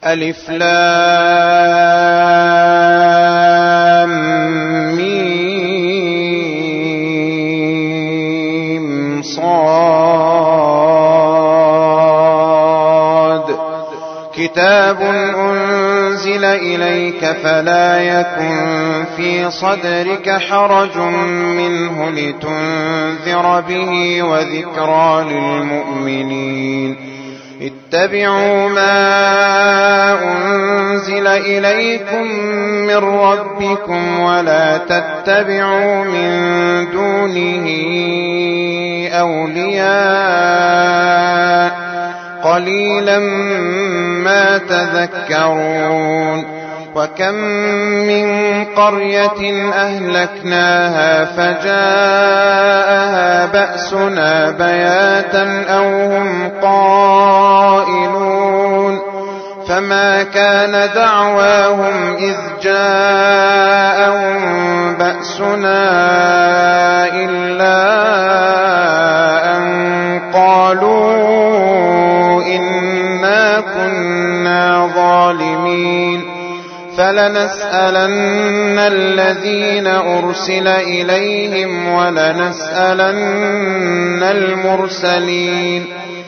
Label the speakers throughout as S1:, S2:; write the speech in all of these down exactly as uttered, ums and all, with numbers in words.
S1: ألف لام ميم صاد كتاب أنزل إليك فلا يكن في صدرك حرج منه لتنذر به وذكرى للمؤمنين اتبعوا ما أنزل إليكم من ربكم ولا تتبعوا من دونه أولياء قليلا ما تذكرون وكم من قرية أهلكناها فجاءها بأسنا بياتا أو هم قائلون فما كان دعواهم إذ جاءهم بأسنا إلا أن قالوا إنا كنا ظالمين فلنسألن الذين أرسل إليهم ولنسألن المرسلين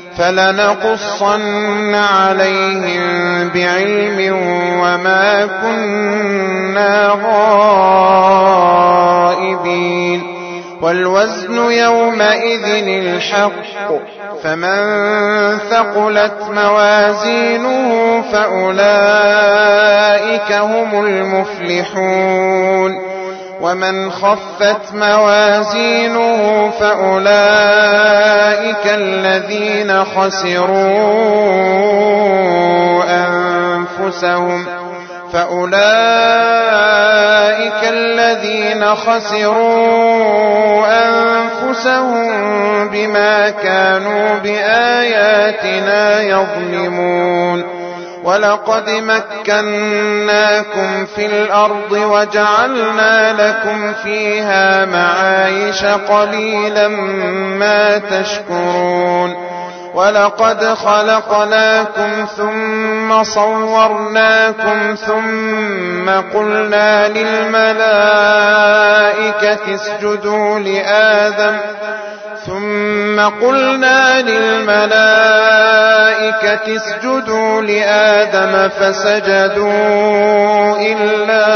S1: فلنقصن عليهم بعلم وما كنا غائبين والوزن يومئذ الحق فمن ثقلت موازينه فأولئك هم المفلحون ومن خفت موازينه فأولئك الذين خسروا أنفسهم فأولئك الذين خسروا أنفسهم بما كانوا بآياتنا يظلمون ولقد مكناكم في الأرض وجعلنا لكم فيها معايش قليلا ما تشكرون ولقد خلقناكم ثم صورناكم ثم قلنا للملائكة اسجدوا لآدم ثم قلنا للملائكة اسجدوا لآدم فسجدوا إلا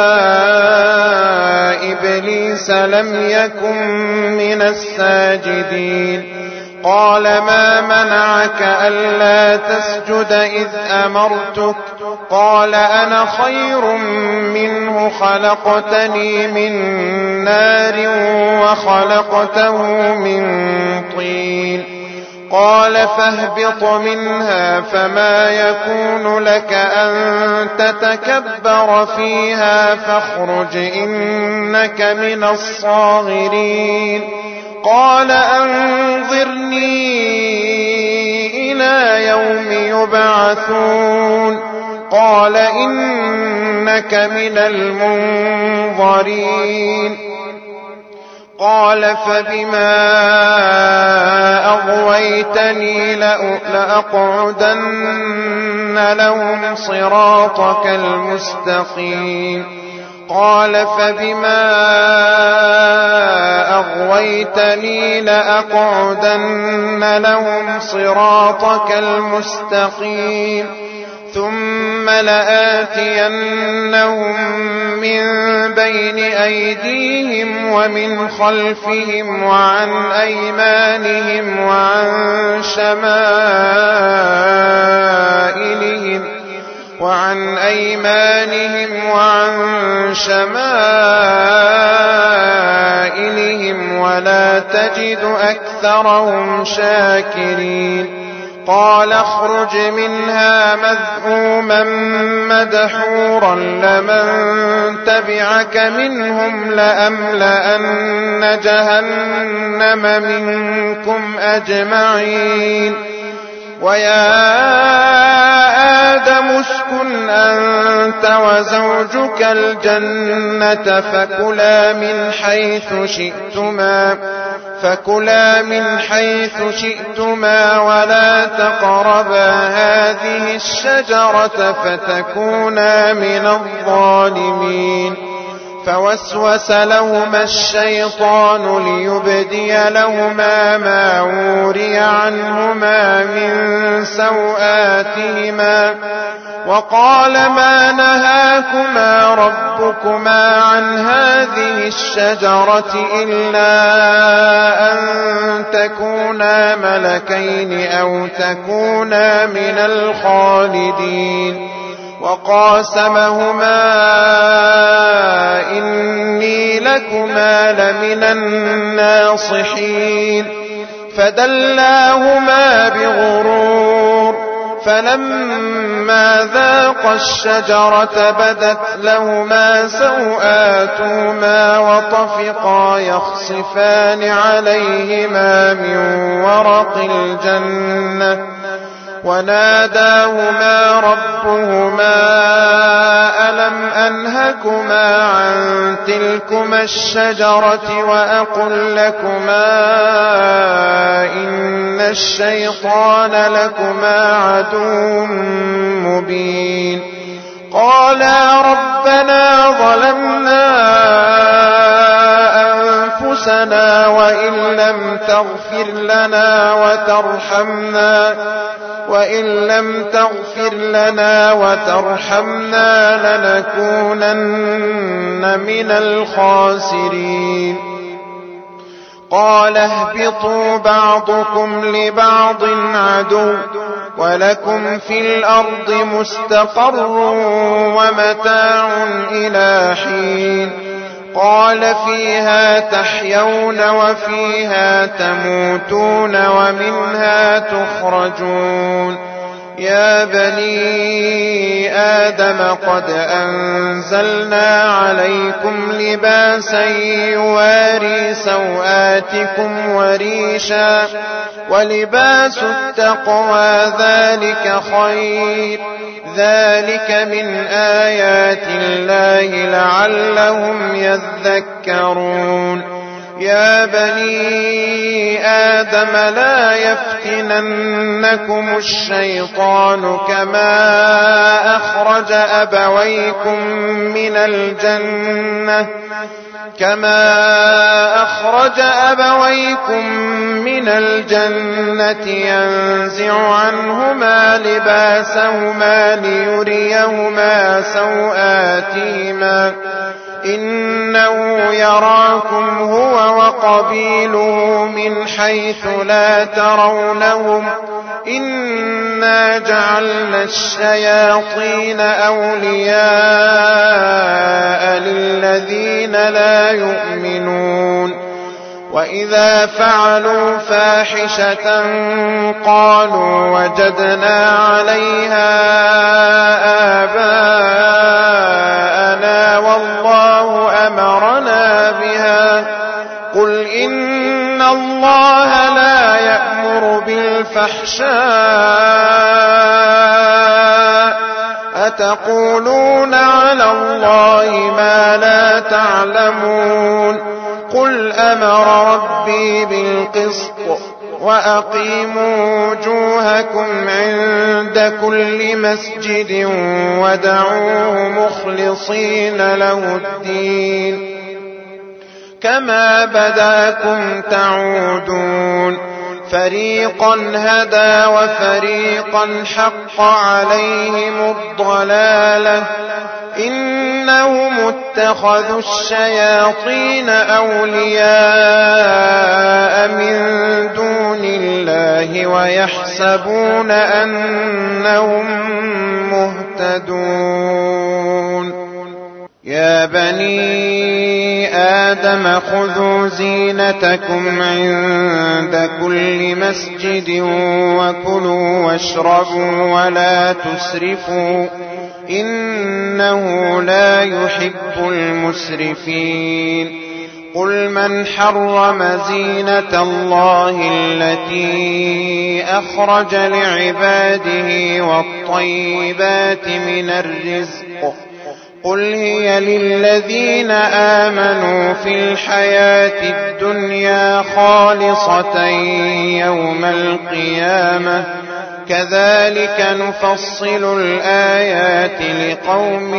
S1: إبليس لم يكن من الساجدين قال ما منعك ألا تسجد إذ أمرتك قال أنا خير منه خلقتني من نار وخلقته من طين قال فاهبط منها فما يكون لك أن تتكبر فيها فاخرج إنك من الصاغرين قال أنظرني إلى يوم يبعثون قال إنك من المنظرين قال فبما أغويتني لأقعدن لهم صراطك المستقيم قال فبما أغويتني لأقعدن لهم صراطك المستقيم ثم لآتينهم من بين أيديهم ومن خلفهم وعن أيمانهم وعن شمائلهم وعن أيمانهم وعن شمائلهم ولا تجد أكثرهم شاكرين قال اخرج منها مذءوما مدحورا لمن تبعك منهم لأملأن جهنم منكم أجمعين ويا آدم اسكن أنت وزوجك الجنة فكلا من حيث شئتما فكلا من حيث شئتما ولا تقربا هذه الشجرة فتكونا من الظالمين. فوسوس لهما الشيطان ليبدي لهما ما وري عنهما من سوآتهما وقال ما نهاكما ربكما عن هذه الشجرة إلا أن تكونا ملكين أو تكونا من الخالدين. وقاسمهما إني لكما لمن الناصحين فدلاهما بغرور فلما ذاقا الشجرة بدت لهما سوآتهما وطفقا يخصفان عليهما من ورق الجنة وناداهما ربهما ألم أنهكما عن تلكما الشجرة وأقل لكما إن الشيطان لكما عدو مبين. قالا ربنا ظلمنا أنفسنا وإن لم تغفر لنا وترحمنا وإن لم تغفر لنا وترحمنا لنكونن من الخاسرين. قال اهبطوا بعضكم لبعض عدو ولكم في الأرض مستقر ومتاع إلى حين. قال فيها تحيون وفيها تموتون ومنها تخرجون. يا بني آدم قد أنزلنا عليكم لباسا يواري سوآتكم وريشا ولباس التقوى ذلك خير ذلك من آيات الله لعلهم يذكرون. يا بني آدم لا يفتننكم الشيطان كما أخرج أبويكم من الجنة كما أخرج أبويكم من الجنة ينزع عنهما لباسهما ليريهما سوآتهما إنه يراكم هو وقبيله من حيث لا ترونهم إنا جعلنا الشياطين أولياء للذين لا يؤمنون. وإذا فعلوا فاحشة قالوا وجدنا عليها آباءنا والله أمرنا بها قل إن الله لا يأمر بالفحشاء أتقولون على الله ما لا تعلمون. قل أمر ربي بالقسط وأقيموا وجوهكم عند كل مسجد ودعوه مخلصين له الدين كما بداكم تعودون. فريقا هدى وفريقا حق عليهم الضلالة إنهم اتخذوا الشياطين أولياء من دون الله ويحسبون أنهم مهتدون. يا بني آدم خذوا زينتكم عند كل مسجد وكلوا واشربوا ولا تسرفوا إنه لا يحب المسرفين. قل من حرم زينة الله التي أخرج لعباده والطيبات من الرزق قل هي للذين آمنوا في الحياة الدنيا خالصة يوم القيامة كذلك نفصل الآيات لقوم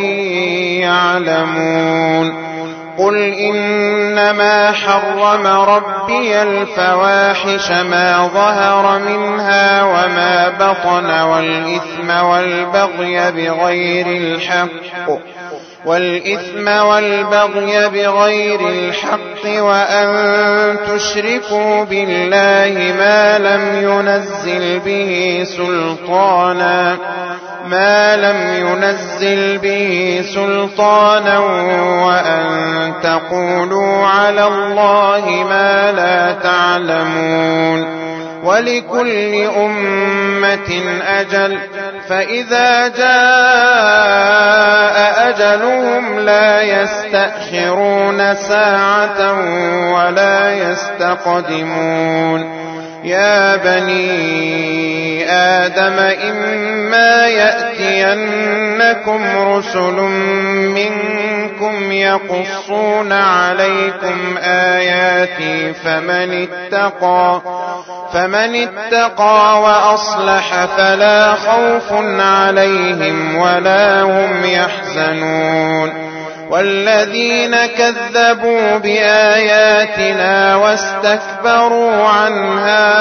S1: يعلمون قل إنما حرم ربي الفواحش ما ظهر منها وما بطن والإثم والبغي بغير الحق والإثم والبغي بغير الحق وأن تشركوا بالله ما لم ينزل به سلطانا ما لم ينزل به سلطانا وأن تقولوا على الله ما لا تعلمون ولكل أمة أجل فإذا جاء أجلهم لا يستأخرون ساعة ولا يستقدمون يا بني آدم إما يأتينكم رسل منكم يقصون عليكم آياتي فمن اتقى فمن اتقى وأصلح فلا خوف عليهم ولا هم يحزنون والذين كذبوا بآياتنا واستكبروا عنها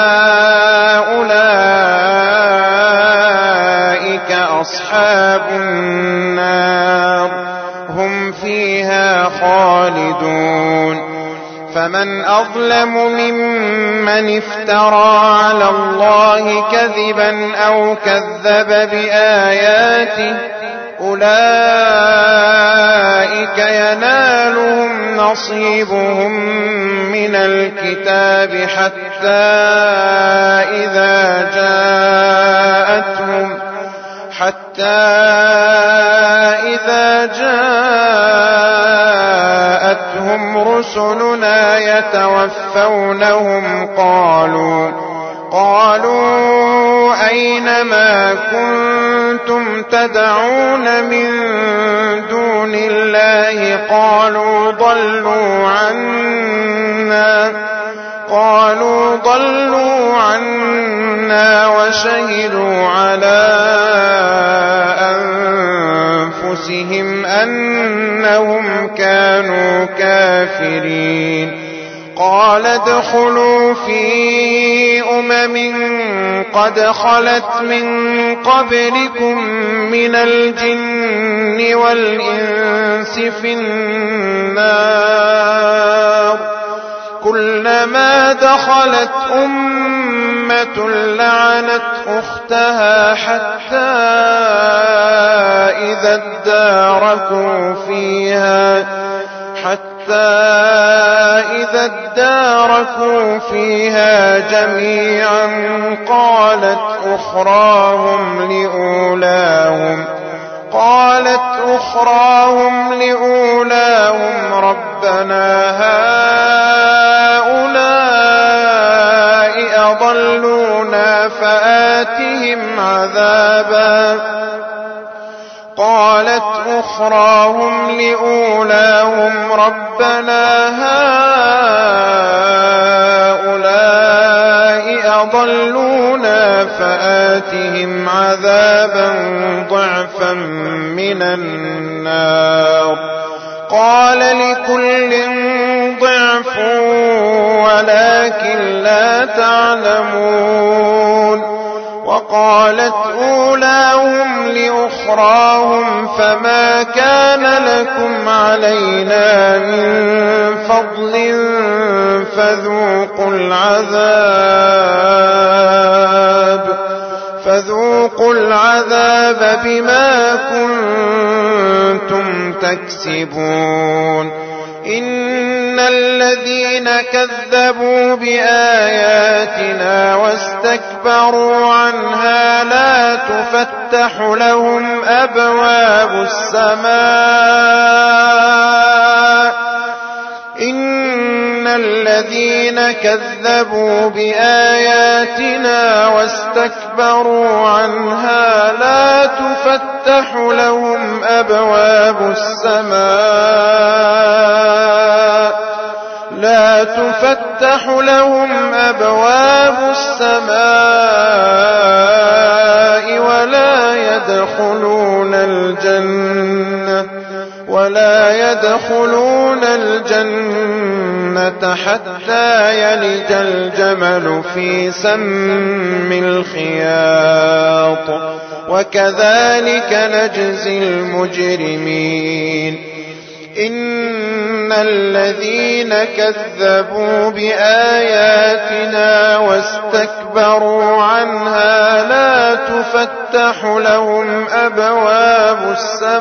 S1: أولئك أصحاب النار هم فيها خالدون فمن أظلم ممن افترى على الله كذبا أو كذب بآياته أولئك ينالهم نصيبهم من الكتاب حتى إذا جاءتهم حتى إذا جاءتهم رسلنا يتوفونهم قالوا قالوا أين ما كنتم تدعون من دون الله قالوا ضلوا عنا قالوا ضلوا عنا وشهدوا على أنفسهم أنهم كانوا كافرين قال ادخلوا في أمم قد خلت من قبلكم من الجن والإنس في النار كلما دخلت أمة لعنت أختها حتى إذا اداركوا فيها حتى إذا اداركوا فيها جميعا قالت أخراهم لأولاهم قالت أخراهم لأولاهم ربنا هؤلاء أضلونا فآتهم عذابا قالت أخراهم لأولاهم ربنا هؤلاء أضلونا فآتهم عذابا ضعفا من النار قال لكل ضعف ولكن لا تعلمون وقالت أولاهم لأخراهم فما كان لكم علينا من فضل فذوقوا العذاب فذوقوا العذاب بما كنتم تكسبون إن الذين كذبوا بآياتنا واستكبروا عنها لا تفتح لهم أبواب السماء إن الذين كذبوا بآياتنا واستكبروا عنها لا تفتح لهم أبواب السماء لا تفتح لهم أبواب السماء ولا يدخلون الجنة ولا يدخلون الجنة حتى يلج الجمل في سم الخياط وكذلك نجزي المجرمين إن الذين كذبوا بآياتنا واستكبروا عنها لا تفتح لهم أبواب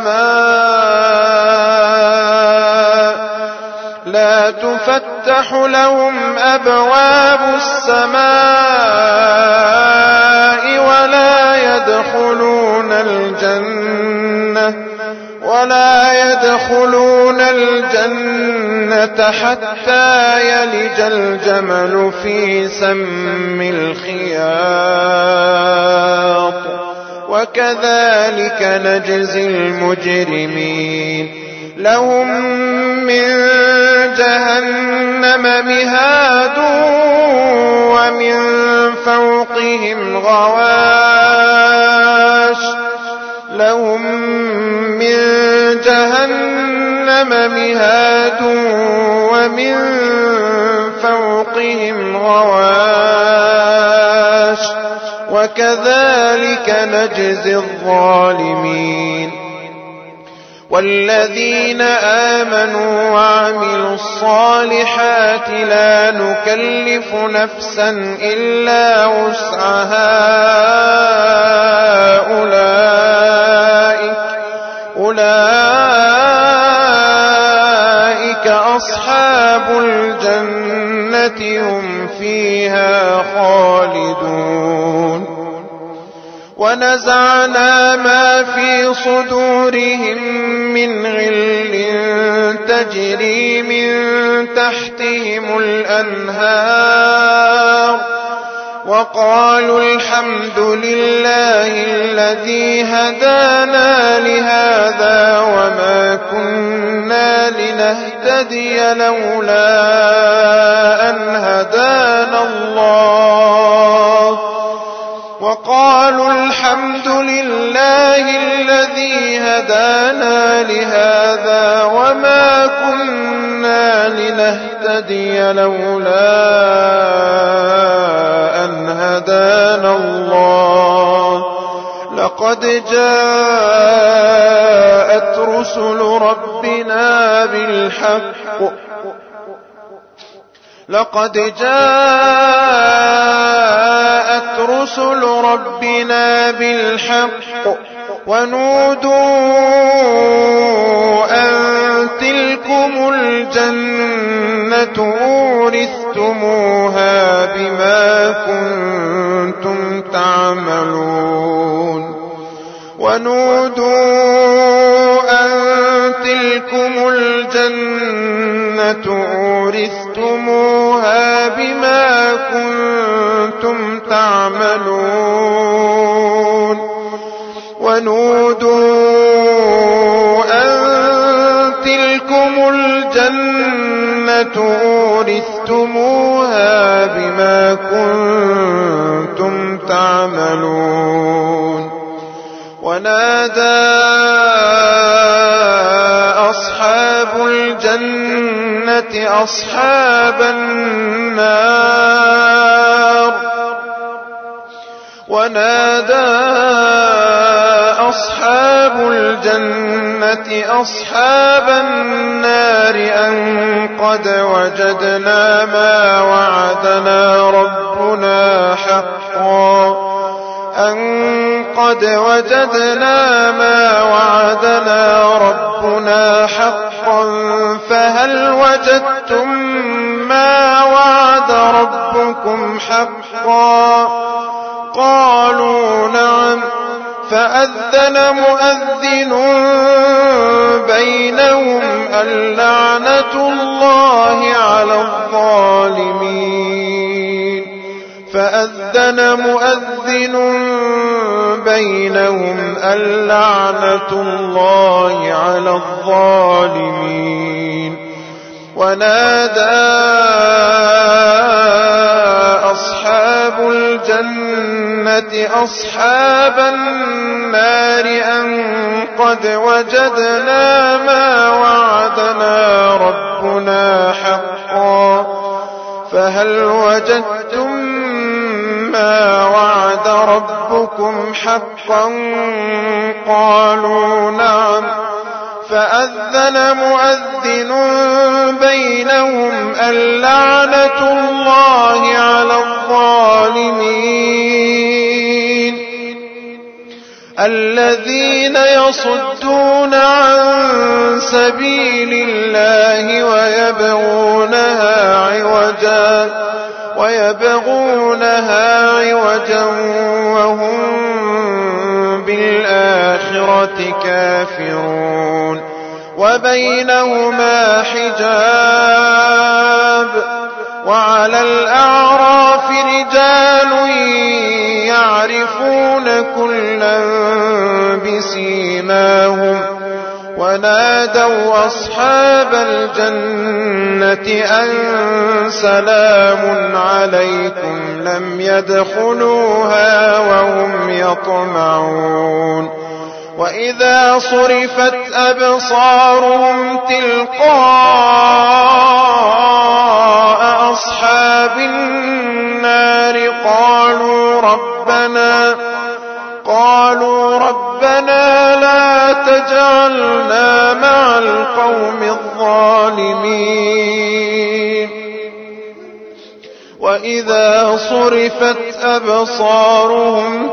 S1: السماء لا تفتح لهم أبواب السماء ولا يدخلون الجنة ولا يدخلون الجنة حتى يلج الجمل في سم الخياط وكذلك نجزي المجرمين لهم من جهنم مهاد ومن فوقهم غواش لهم من جهنم مهاد ومن فوقهم غواش وكذلك نجزي الظالمين والذين آمنوا وعملوا الصالحات لا نكلف نفسا إلا وسعها أولئك أولئك أصحاب الجنة هم فيها خالدون ونزعنا ما في صدورهم من غل تجري من تحتهم الأنهار وقالوا الحمد لله الذي هدانا لهذا وما كنا لنهتدي لولا أن هدانا الله وقالوا الحمد لله الذي هدانا لهذا وما كنا لنهتدي لولا أن هدانا الله لقد جاءت رسل ربنا بالحق لقد جاءت رسل ربنا بالحق ونودوا أن تلكم الجنة أورثتموها بما كنتم تعملون ونودوا أن تلكم الجنة أورثتموها بما كنتم تعملون ونودوا أن تلكم الجنة أورثتموها بما كنتم تعملون ونادى أصحاب الجنة أصحاب النار ونادى أصحاب الجنة أصحاب النار أن قد وجدنا ما وعدنا ربنا حقا أن قد وجدنا ما وعدنا ربنا حقا فهل وجدتم ما وعد ربكم حقا قالوا نعم فأذن مؤذن بينهم اللعنة الله على الظالمين أذن مؤذن بينهم اللعنة الله على الظالمين. ونادى أصحاب الجنة أصحاب النار أن قد وجدنا ما وعدنا ربنا حقا فهل وجدتم ما وعد ربكم حقا؟ قالوا نعم. فأذن مؤذن بينهم اللعنة الله على الظالمين الذين يصدون عن سبيل الله ويبغونها عوجا ويبغونها عوجا وهم بالآخرة كافرون. وبينهما حجاب. وعلى الأعراف رجال يعرفون كلا بسيماهم ونادوا أصحاب الجنة أن سلام عليكم لم يدخلوها وهم يطمعون. وإذا صرفت أبصارهم تلقاء أصحاب النار قالوا ربنا قالوا ربنا لا تجعلنا مع القوم الظالمين. وإذا صرفت أبصارهم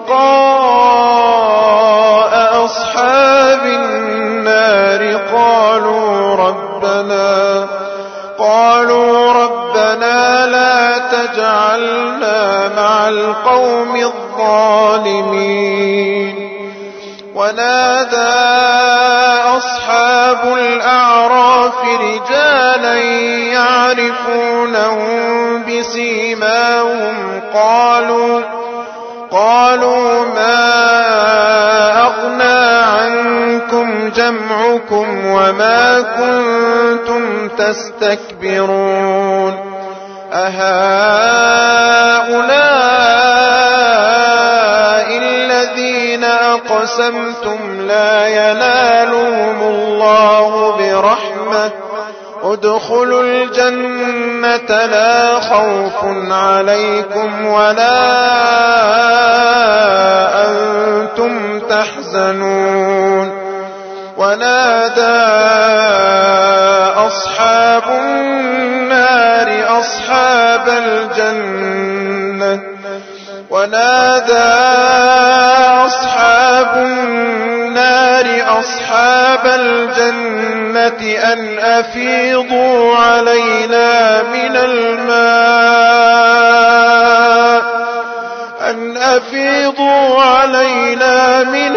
S1: تلقاء أصحاب النار قالوا ربنا قالوا ربنا لا تجعلنا مع القوم الظالمين. ونادى أصحاب الأعراف رجالا يعرفونهم بسيماهم قالوا قالوا ما أغنى عنكم جمعكم وما كنتم تستكبرون أهؤلاء الذين أقسمتم لا ينالهم الله برحمة ادخلوا الجنة لا خوف عليكم ولا أنتم تحزنون. ونادى أصحاب النار أصحاب الجنة ونادى أصحاب النار أصحاب الجنة أن أفيضوا علينا من الماء أن أفيضوا علينا من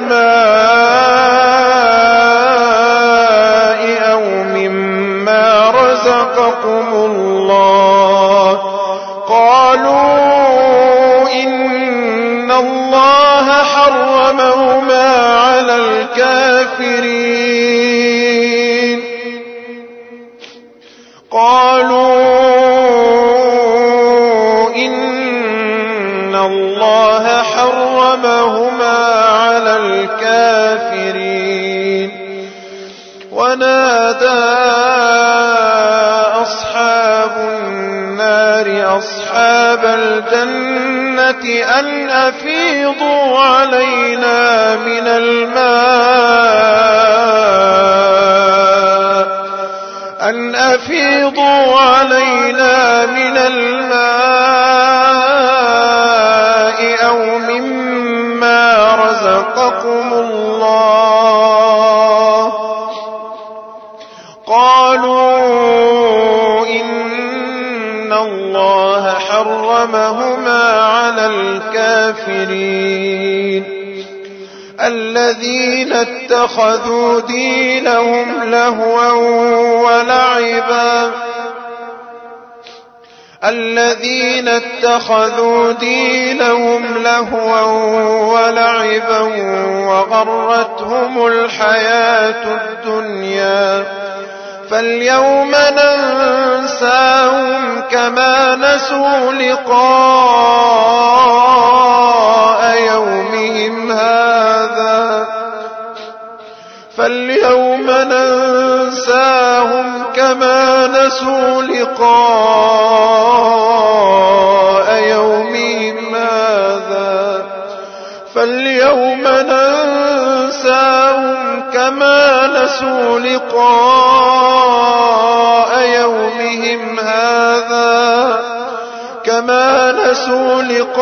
S1: الماء أو مما رزقكم الله. قالوا إن الله حرمهما على الكافرين. قالوا إن الله حرمهما على الكافرين. ونادى أصحاب النار أصحاب الجنة أن أفيضوا علينا من الماء أن أفيضوا علينا من الماء أو مما رزقكم الله. قالوا إن الله حرمهما على الكافرين الذين اتخذوا دينهم لهوا ولعبا الذين اتخذوا دينهم لهوا ولعبا وغرتهم الحياة الدنيا فاليوم ننساهم كما نسوا لقاء يومهم هذا فاليوم ننساهم كما نسوا لقاء يومهم هذا فاليوم ننساهم كما نسوا لقاء يومهم هذا كما نسوا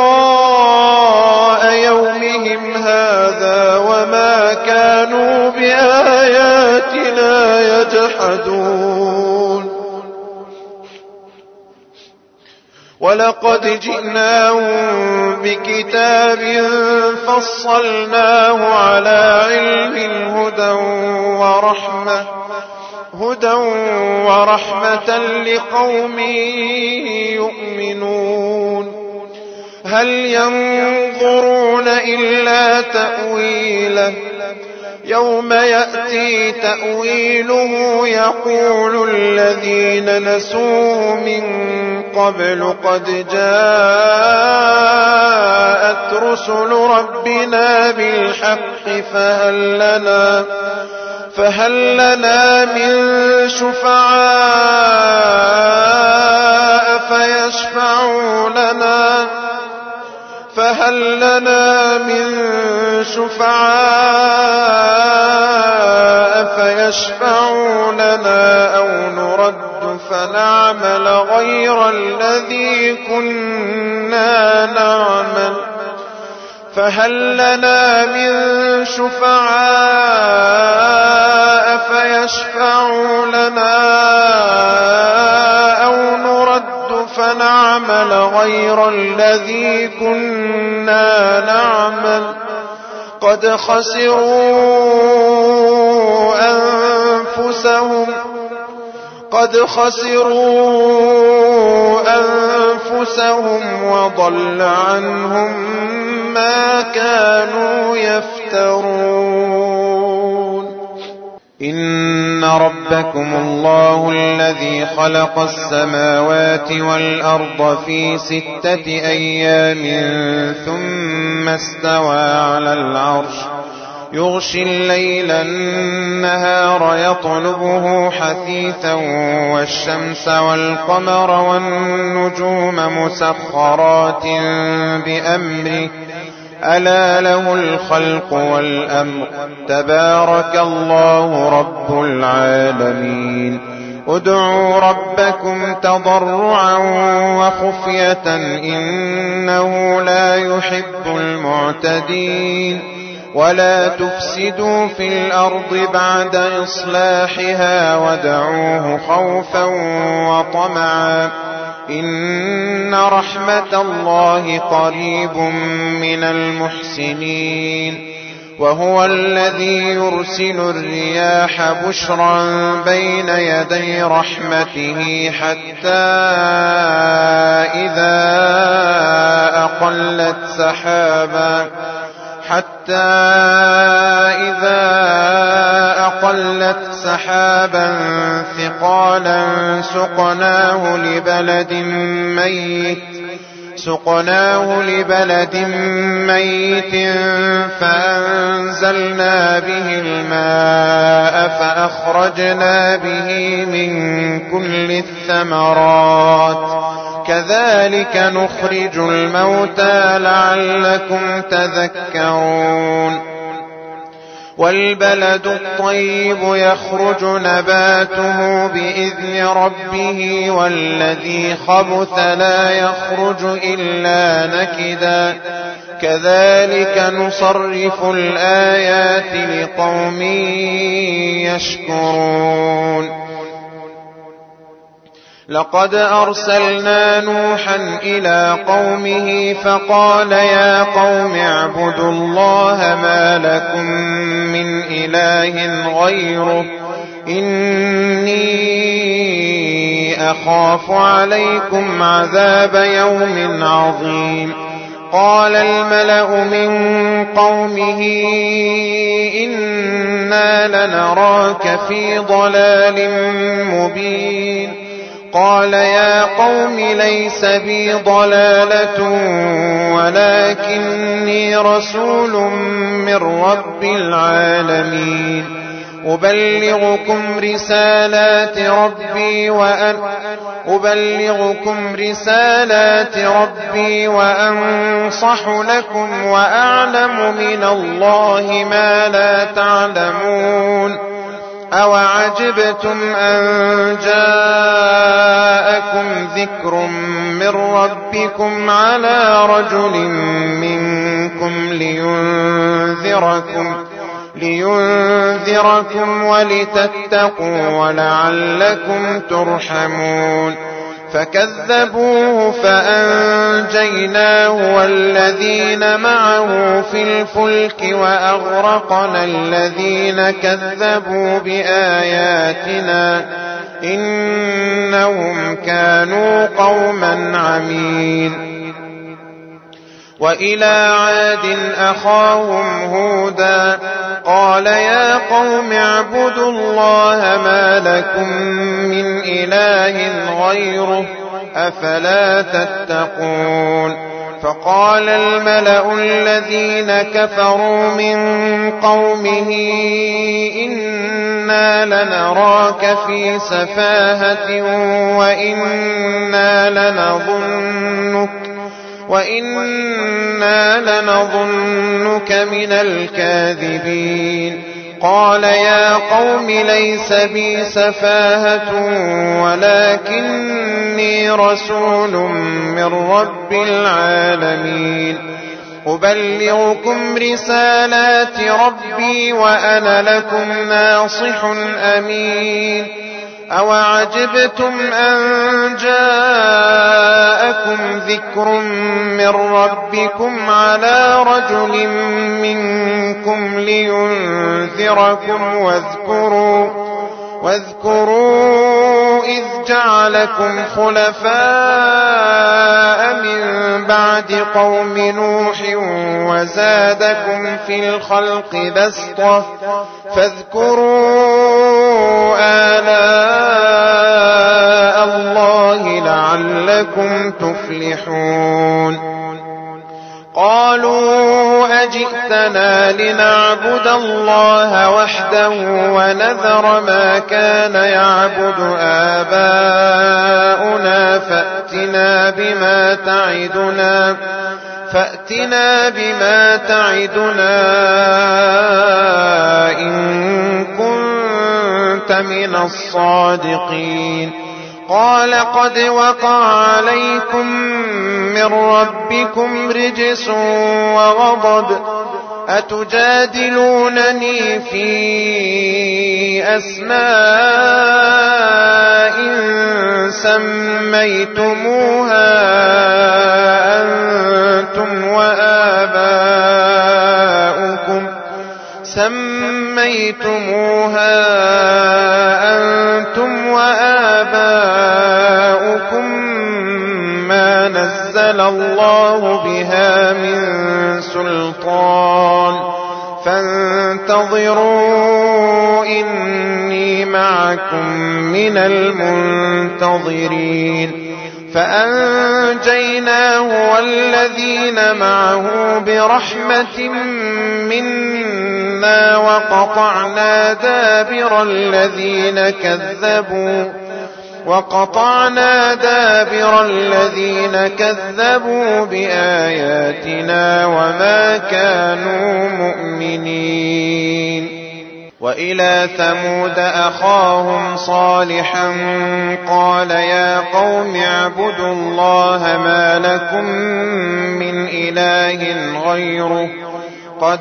S1: لقاء يومهم هذا وما كانوا بآياتنا يجحدون ولقد جئناهم بكتاب فصلناه على علم هدى ورحمة هدى ورحمة لقوم يؤمنون هل ينظرون إلا تأويله يوم يأتي تأويله يقول الذين نسوه من قبل قد جاءت رسل ربنا بالحق فهل لنا فهل لنا من شفعاء فيشفعوا لنا فهل لنا من شفعاء فيشفعوا لنا أو نرد فنعمل غير الذي كنا نعمل فهل لنا من شفعاء فيشفعوا لنا أو نرد فنعمل غير الذي كنا نعمل قد خسروا أنفسهم قد خسروا أنفسهم وضل عنهم ما كانوا يفترون إن ربكم الله الذي خلق السماوات والأرض في ستة أيام ثم استوى على العرش يغشي الليل النهار يطلبه حثيثا والشمس والقمر والنجوم مسخرات بأمره ألا له الخلق والأمر تبارك الله رب العالمين ادعوا ربكم تضرعا وخفية إنه لا يحب المعتدين ولا تفسدوا في الأرض بعد إصلاحها ودعوه خوفا وطمعا إن رحمة الله قريب من المحسنين وهو الذي يرسل الرياح بشرا بين يدي رحمته حتى إذا أقلت سحابا حتى إذا أقلت سحابا ثقالا سقناه لبلد ميت سقناه لبلد ميت فأنزلنا به الماء فأخرجنا به من كل الثمرات كذلك نخرج الموتى لعلكم تذكرون والبلد الطيب يخرج نباته بإذن ربه والذي خبث لا يخرج إلا نكدا كذلك نصرف الآيات لقوم يشكرون لقد أرسلنا نوحا إلى قومه فقال يا قوم اعبدوا الله ما لكم من إله غيره إني أخاف عليكم عذاب يوم عظيم. قال الملأ من قومه إنا لنراك في ضلال مبين. قال يا قوم ليس بي ضلالة ولكني رسول من رب العالمين أبلغكم رسالات ربي وأن أبلغكم رسالات ربي وأنصح لكم وأعلم من الله ما لا تعلمون. أوعجبتم أن جاءكم ذكر من ربكم على رجل منكم لينذركم لينذركم ولتتقوا ولعلكم ترحمون. فكذبوه فأنجيناه والذين معه في الفلك وأغرقنا الذين كذبوا بآياتنا إنهم كانوا قوما عمين. وإلى عاد أخاهم هودا قال يا قوم اعبدوا الله ما لكم من إله غيره أفلا تتقون. فقال الملأ الذين كفروا من قومه إنا لنراك في سفاهة وإنا لنظنك وإنا لنظنك من الكاذبين. قال يا قوم ليس بي سفاهة ولكني رسول من رب العالمين أبلغكم رسالات ربي وأنا لكم ناصح أمين. أوعجبتم أن جاءكم ذكر من ربكم على رجل منكم لينذركم واذكروا, واذكروا إذ جعلكم خلفاء من بعد قوم نوح وزادكم في الخلق بسطة فاذكروا آلاء الله لعلكم تفلحون. قالوا أجئتنا لنعبد الله وحده ونذر ما كان يعبد آباؤنا فأتنا بما تعدنا فأتنا بما تعدنا إن كنت من الصادقين. قال قد وقع عليكم من ربكم رجس وغضب أتجادلونني في أسماء سميتموها أنتم وآباؤكم سميتموها أنتم وآباؤكم ما نزل الله بها من سلطان فانتظروا إني معكم من المنتظرين. فأنجيناه والذين معه برحمة منا وقطعنا دابر الذين كذبوا وقطعنا دابر الذين كذبوا بآياتنا وما كانوا مؤمنين. وإلى ثمود أخاهم صالحا قال يا قوم اعبدوا الله ما لكم من إله غيره قد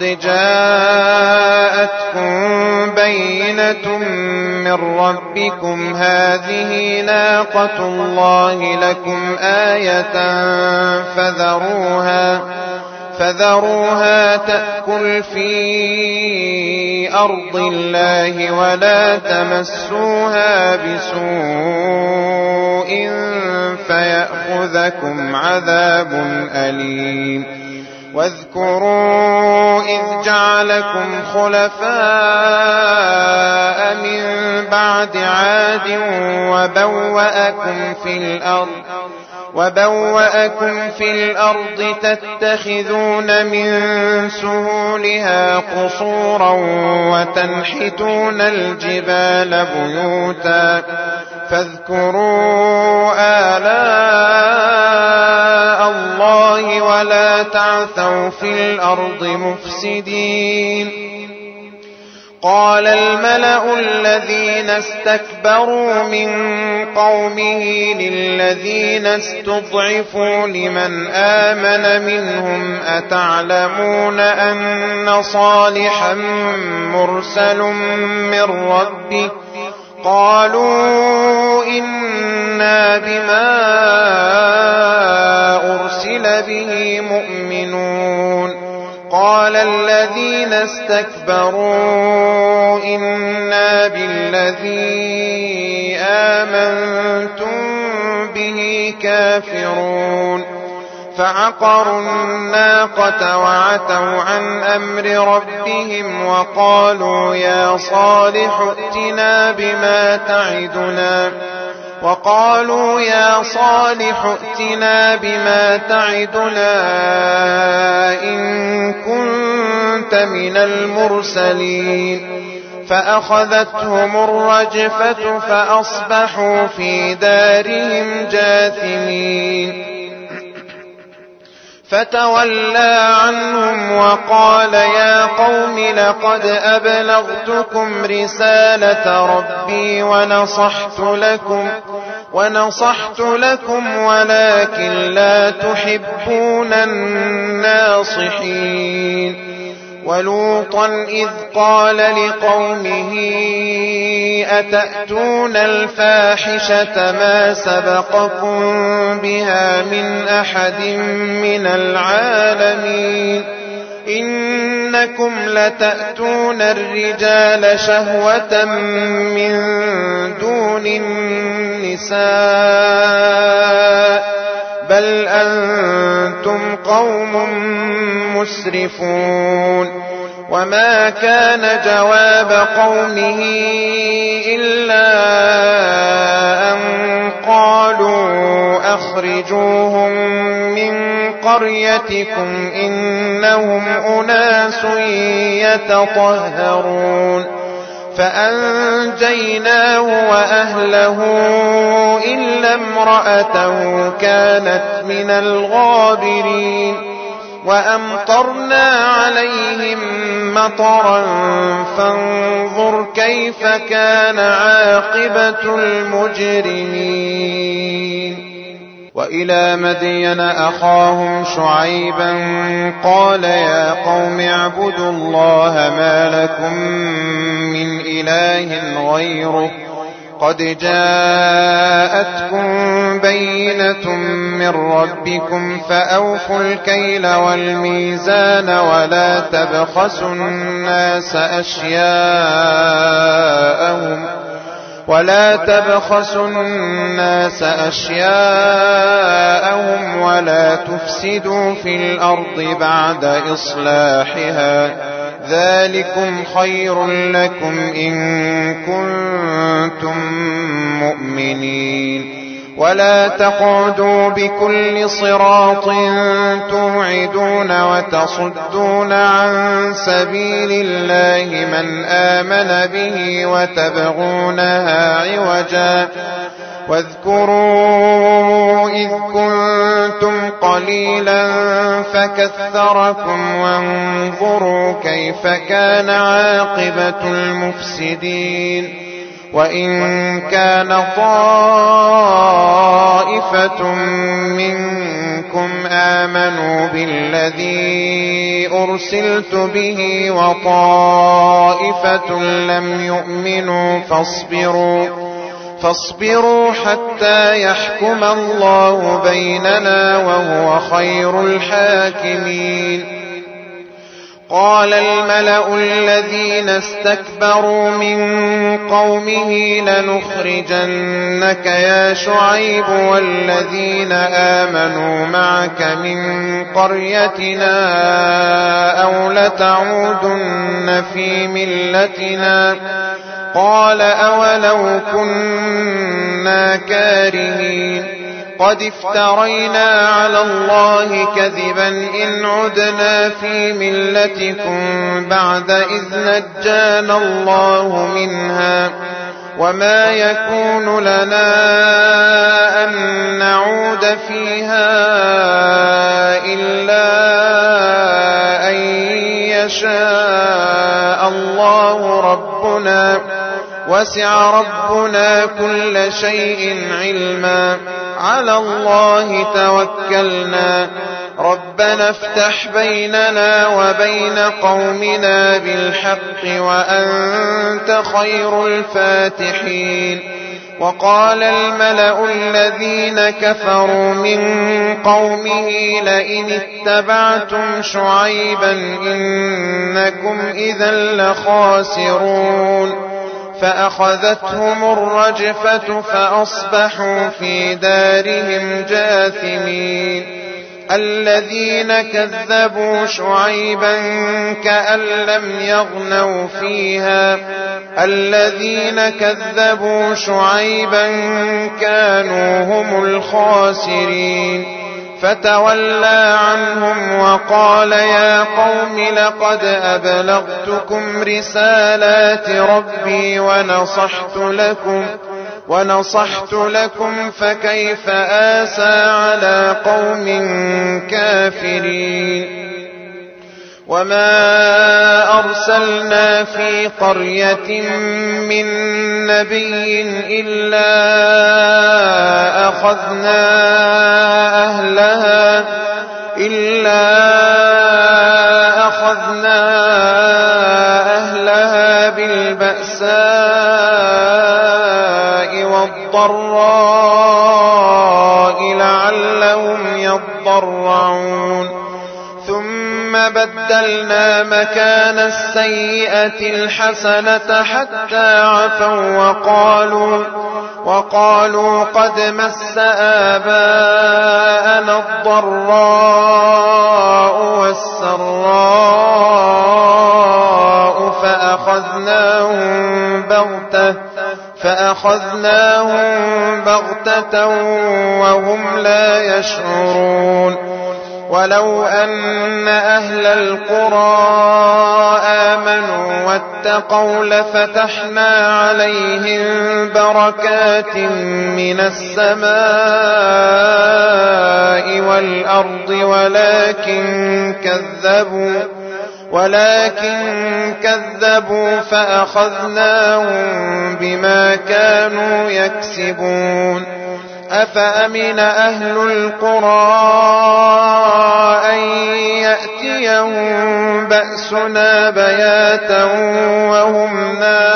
S1: جاءتكم بينة من ربكم هذه ناقة الله لكم آية فذروها فذروها تأكل في أرض الله ولا تمسوها بسوء إن فيأخذكم عذاب أليم واذكروا إذ جعلكم خلفاء من بعد عاد وبوأكم في الأرض وبوأكم في الأرض تتخذون من سهولها قصورا وتنحتون الجبال بيوتا فاذكروا آلاء الله ولا تعثوا في الأرض مفسدين قال الملأ الذين استكبروا من قومه للذين استضعفوا لمن آمن منهم أتعلمون أن صالحا مرسل من ربه قالوا إنا بما أرسل به مؤمنون قال الذين استكبروا إنا بالذي آمنتم به كافرون فعقروا الناقة وعتوا عن أمر ربهم وقالوا يا صالح ائتنا بما تعدنا وقالوا يا صالح ائتنا بما تعدنا إن كنت من المرسلين فأخذتهم الرجفة فأصبحوا في دارهم جاثمين فتولى عنهم وقال يا قوم لقد أبلغتكم رسالة ربي ونصحت لكم ونصحت لكم ولكن لا تحبون الناصحين ولوطا إذ قال لقومه أتأتون الفاحشة ما سبقكم بها من أحد من العالمين إنكم لتأتون الرجال شهوة من دون النساء بل أنتم قوم مسرفون وما كان جواب قومه إلا أن قالوا أخرجوهم من قريتكم إنهم أناس يتطهرون فأنجيناه وأهله إلا امرأته كانت من الغابرين وأمطرنا عليهم مطرا فانظر كيف كان عاقبة المجرمين وإلى مدين أخاهم شعيبا قال يا قوم اعبدوا الله ما لكم من إله غيره قد جاءتكم بينة من ربكم فأوفوا الكيل والميزان ولا تبخسوا الناس أشياءهم ولا تبخسوا الناس أشياءهم ولا تفسدوا في الأرض بعد إصلاحها ذلكم خير لكم إن كنتم مؤمنين ولا تقعدوا بكل صراط توعدون وتصدون عن سبيل الله من آمن به وتبغونها عوجا واذكروا إذ كنتم قليلا فكثركم وانظروا كيف كان عاقبة المفسدين وإن كان طائفة منكم آمنوا بالذي أرسلت به وطائفة لم يؤمنوا فاصبروا فاصبروا حتى يحكم الله بيننا وهو خير الحاكمين قال الملأ الذين استكبروا من قومه لنخرجنك يا شعيب والذين آمنوا معك من قريتنا أو لتعودن في ملتنا قال أولو كنا كارهين قد افترينا على الله كذبا إن عدنا في ملتكم بعد إذ نجانا الله منها وما يكون لنا أن نعود فيها إلا أن يشاء الله ربنا وسع ربنا كل شيء علما على الله توكلنا ربنا افتح بيننا وبين قومنا بالحق وأنت خير الفاتحين وقال الملأ الذين كفروا من قومه لئن اتبعتم شعيبا إنكم إذا لخاسرون فأخذتهم الرجفة فأصبحوا في دارهم جاثمين الذين كذبوا شعيبا كأن لم يغنوا فيها الذين كذبوا شعيبا كانوا هم الخاسرين فتولى عنهم وقال يا قوم لقد أبلغتكم رسالات ربي ونصحت لكم ونصحت لكم فكيف آسى على قوم كافرين وما أرسلنا في قرية من نبي إلا أخذنا أهلها إلا أخذنا أهلها بالبأساء والضراء لعلهم يضرعون ثم بدلنا مكان السيئة الحسنة حتى عفوا وقالوا وقالوا قد مس آباءنا الضراء والسراء فأخذناهم بغتة فأخذناهم بغتة وهم لا يشعرون ولو أن أهل القرى آمنوا واتقوا لفتحنا عليهم بركات من السماء والأرض ولكن كذبوا ولكن كذبوا فأخذناهم بما كانوا يكسبون أفأمن أهل القرى أن يأتيهم بأسنا بياتا وهم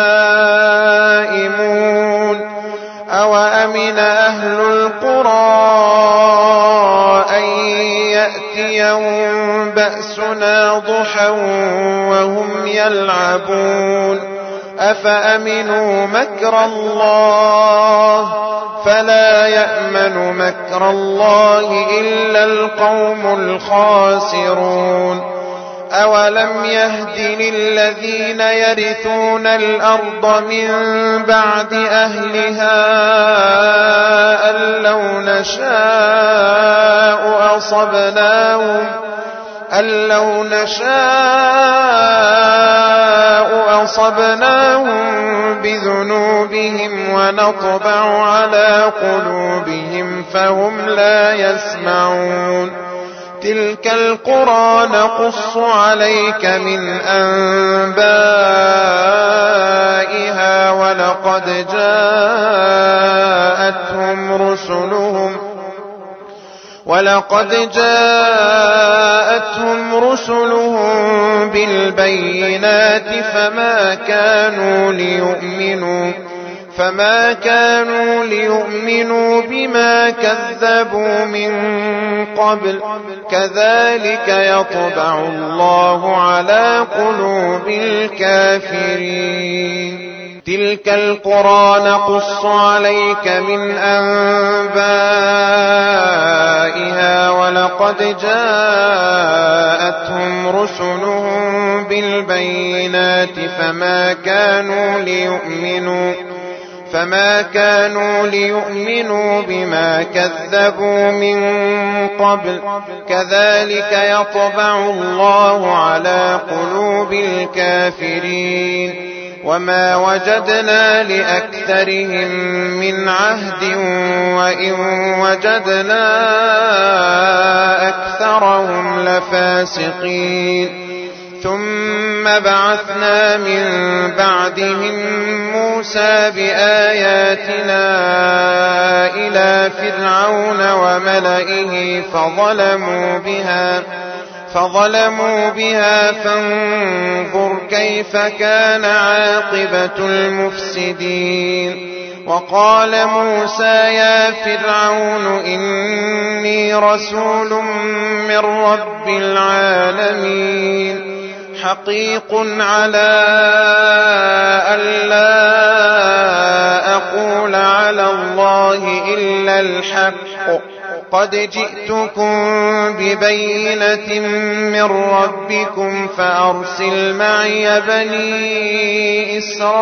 S1: نائمون أوأمن أهل القرى أن يأتيهم بأسنا ضحى وهم يلعبون أفأمنوا مكر الله فلا يأمن مكر الله إلا القوم الخاسرون أولم يهد للذين يرثون الأرض من بعد أهلها أن لو نشاء أصبناهم أن لو نشاء أصبناهم بذنوبهم ونطبع على قلوبهم فهم لا يسمعون تلك القرى نقص عليك من أنبائها ولقد جاءتهم رسلهم ولقد جاءتهم رسلهم بالبينات فما كانوا ليؤمنوا فما كانوا ليؤمنوا بما كذبوا من قبل كذلك يطبع الله على قلوب الكافرين. تلك القرى نقص عليك من أنبائها ولقد جاءتهم رسلهم بالبينات فما كانوا ليؤمنوا فما كانوا ليؤمنوا بما كذبوا من قبل كذلك يطبع الله على قلوب الكافرين. وما وجدنا لأكثرهم من عهد وإن وجدنا أكثرهم لفاسقين. ثم بعثنا من بعدهم موسى بآياتنا إلى فرعون وملئه فظلموا بها فظلموا بها فانظر كيف كان عاقبة المفسدين. وقال موسى يا فرعون إني رسول من رب العالمين حقيق على ألا أقول على الله إلا الحق قد جئتكم ببينة من ربكم فأرسل معي بني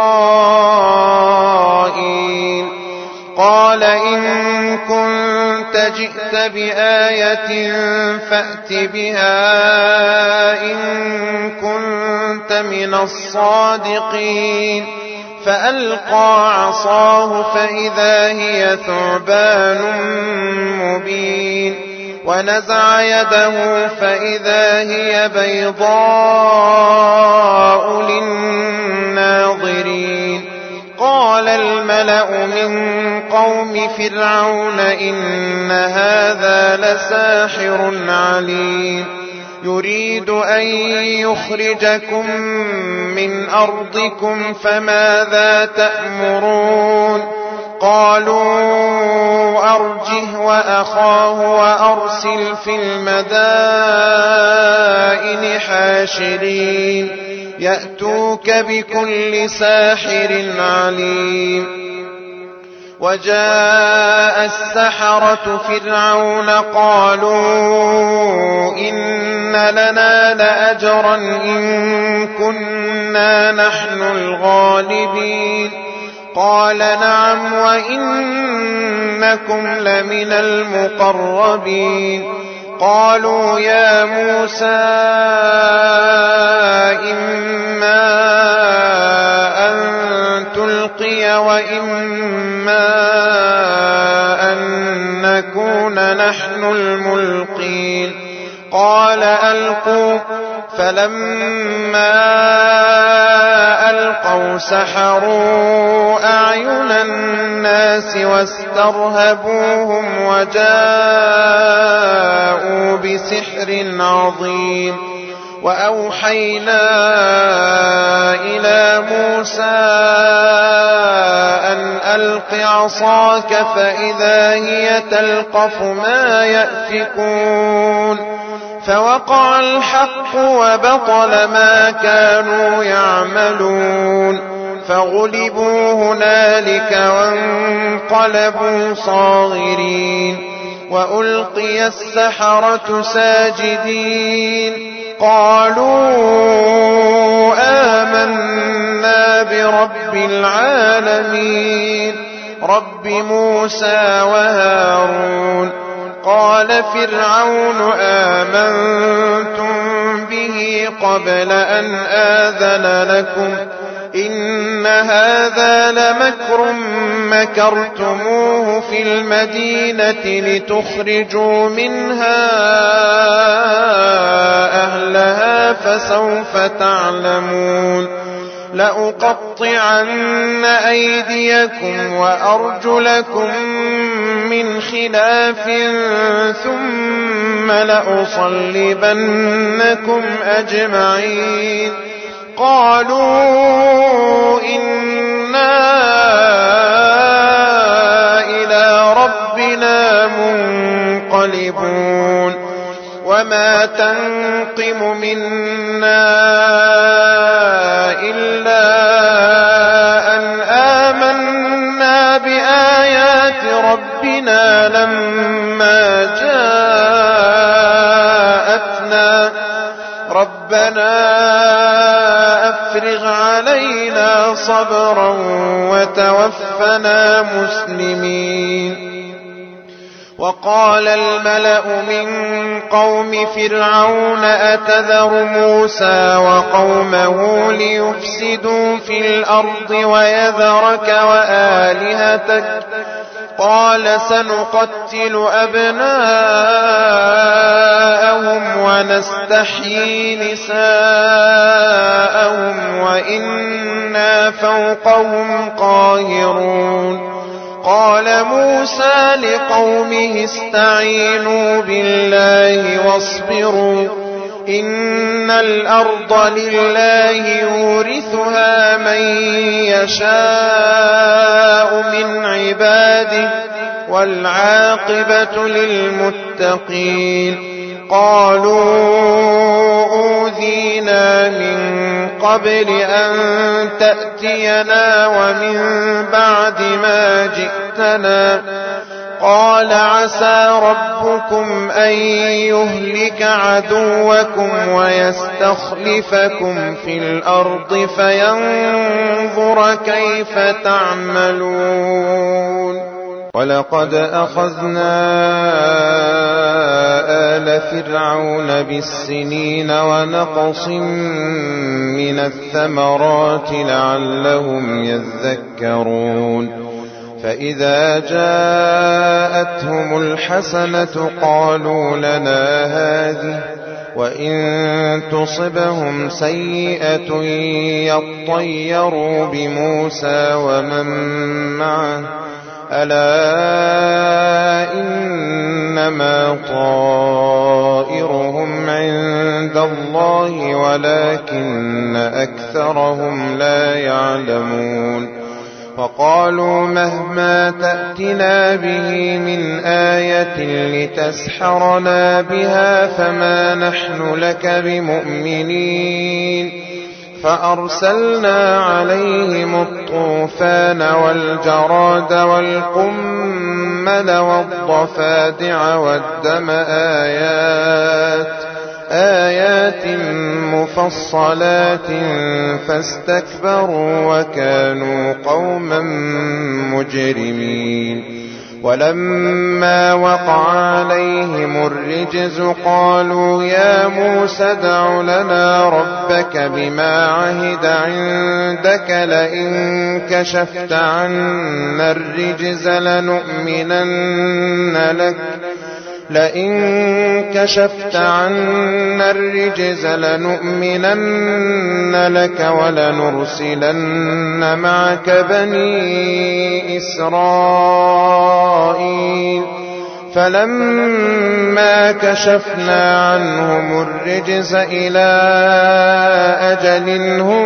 S1: إسرائيل. قال إن كنت جئت بآية فأت بها إن كنت من الصادقين. فألقى عصاه فإذا هي ثعبان مبين ونزع يده فإذا هي بيضاء للناظرين. قال الملأ من قوم فرعون إن هذا لساحر عليم يريد أن يخرجكم من أرضكم فماذا تأمرون؟ قالوا أرجه وأخاه وأرسل في المدائن حاشرين يأتوك بكل ساحر عليم. وجاء السحرة فرعون قالوا إن لنا لأجرا إن كنا نحن الغالبين. قال نعم وإنكم لمن المقربين. قالوا يا موسى إما أن تلقي وإما أن نكون نحن الملقين. قال ألقوا. فلما ألقوا سحروا أعين الناس واسترهبوهم وجاءوا بسحر عظيم. وأوحينا إلى موسى أن ألق عصاك فإذا هي تلقف ما يأفكون. فوقع الحق وبطل ما كانوا يعملون فغلبوا هنالك وانقلبوا صاغرين. وألقي السحرة ساجدين قالوا آمنا برب العالمين رب موسى وهارون. قال فرعون آمنتم به قبل أن آذن لكم إن هذا لمكر مكرتموه في المدينة لتخرجوا منها أهلها فسوف تعلمون. لأقطعن أيديكم وأرجلكم من خلاف ثم لأصلبنكم أجمعين. قالوا إنا وما تنقم منا إلا أن آمنا بآيات ربنا لما جاءتنا ربنا أفرغ علينا صبرا وتوفنا مسلمين. وقال الملأ من قوم فرعون أتذر موسى وقومه ليفسدوا في الأرض ويذرك وآلهتك قال سنقتل أبناءهم ونستحيي نساءهم وإنا فوقهم قاهرون. قال موسى لقومه استعينوا بالله واصبروا إن الأرض لله يورثها من يشاء من عباده والعاقبة للمتقين. قالوا أوذينا من قبل أن تأتينا ومن بعد ما جئتنا قال عسى ربكم أن يهلك عدوكم ويستخلفكم في الأرض فينظر كيف تعملون. ولقد أخذنا آل فرعون بالسنين ونقص من الثمرات لعلهم يذكرون. فإذا جاءتهم الحسنة قالوا لنا هذه وإن تصبهم سيئة يطيروا بموسى ومن معه ألا إنما طائرهم عند الله ولكن أكثرهم لا يعلمون. وقالوا مهما تأتنا به من آية لتسحرنا بها فما نحن لك بمؤمنين. فأرسلنا عليهم الطوفان والجراد والقمل والضفادع والدم آيات آيات مفصلات فاستكبروا وكانوا قوما مجرمين. ولما وقع عليهم الرجز قالوا يا موسى ادع لنا ربك بما عهد عندك لئن كشفت عنا الرجز لنؤمنن لك لئن كشفت عنا الرجز لنؤمنن لك ولنرسلن معك بني إسرائيل. فلما كشفنا عنهم الرجز إلى أجل هم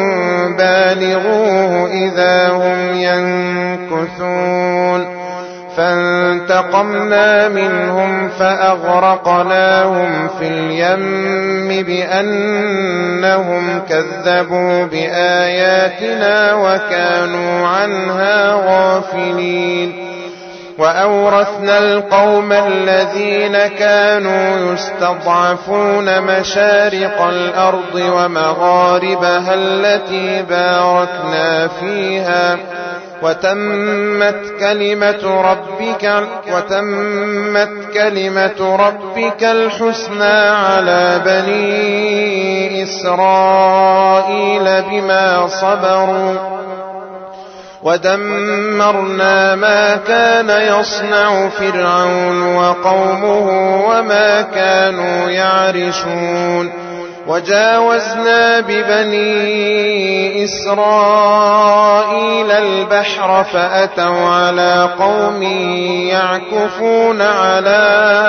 S1: بالغوه إذا هم ينكثون. فانتقمنا منهم فأغرقناهم في اليم بأنهم كذبوا بآياتنا وكانوا عنها غافلين. وأورثنا القوم الذين كانوا يستضعفون مشارق الأرض ومغاربها التي باركنا فيها وتمت كلمة ربك وتمت كلمة ربك الحسنى على بني إسرائيل بما صبروا ودمرنا ما كان يصنع فرعون وقومه وما كانوا يعرشون. وجاوزنا ببني إسرائيل البحر فأتوا على قوم يعكفون على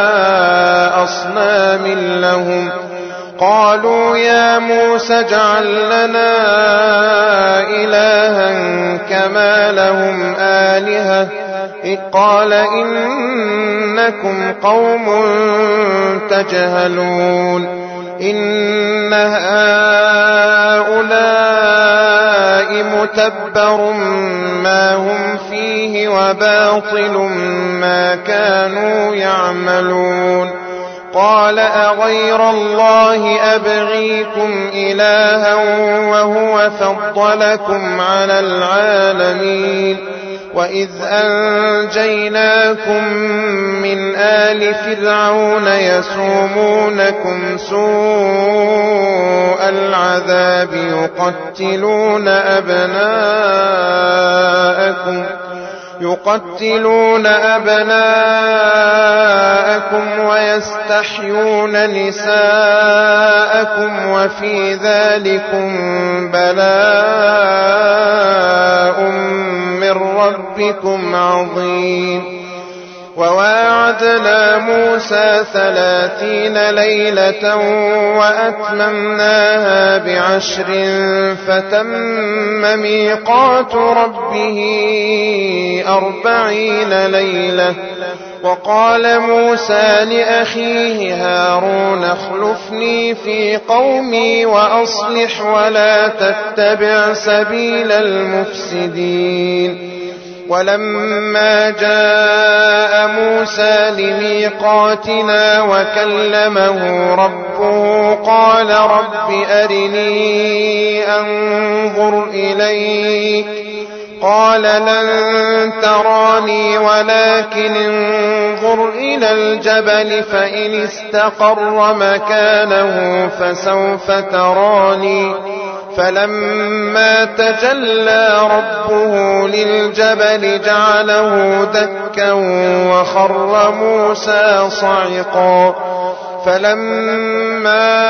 S1: أصنام لهم قالوا يا موسى اجعل لنا إلها كما لهم آلهة قال إنكم قوم تجهلون إن هؤلاء متبر ما هم فيه وباطل ما كانوا يعملون قال أغير الله أبغيكم إلها وهو فضلكم على العالمين وإذ أنجيناكم من آل فرعون يسومونكم سوء العذاب يقتلون أبناءكم يقتلون أبناءكم ويستحيون نساءكم وفي ذلكم بلاء من ربكم عظيم وواعدنا موسى ثلاثين ليلة وأتممناها بعشر فتم ميقات ربه أربعين ليلة وقال موسى لأخيه هارون اخلفني في قومي وأصلح ولا تتبع سبيل المفسدين ولما جاء موسى لميقاتنا وكلمه ربه قال رب أرني أنظر إليك قال لن تراني ولكن انظر إلى الجبل فإن استقر مكانه فسوف تراني فلما تجلى ربه للجبل جعله دكا وخر موسى صعقا فلما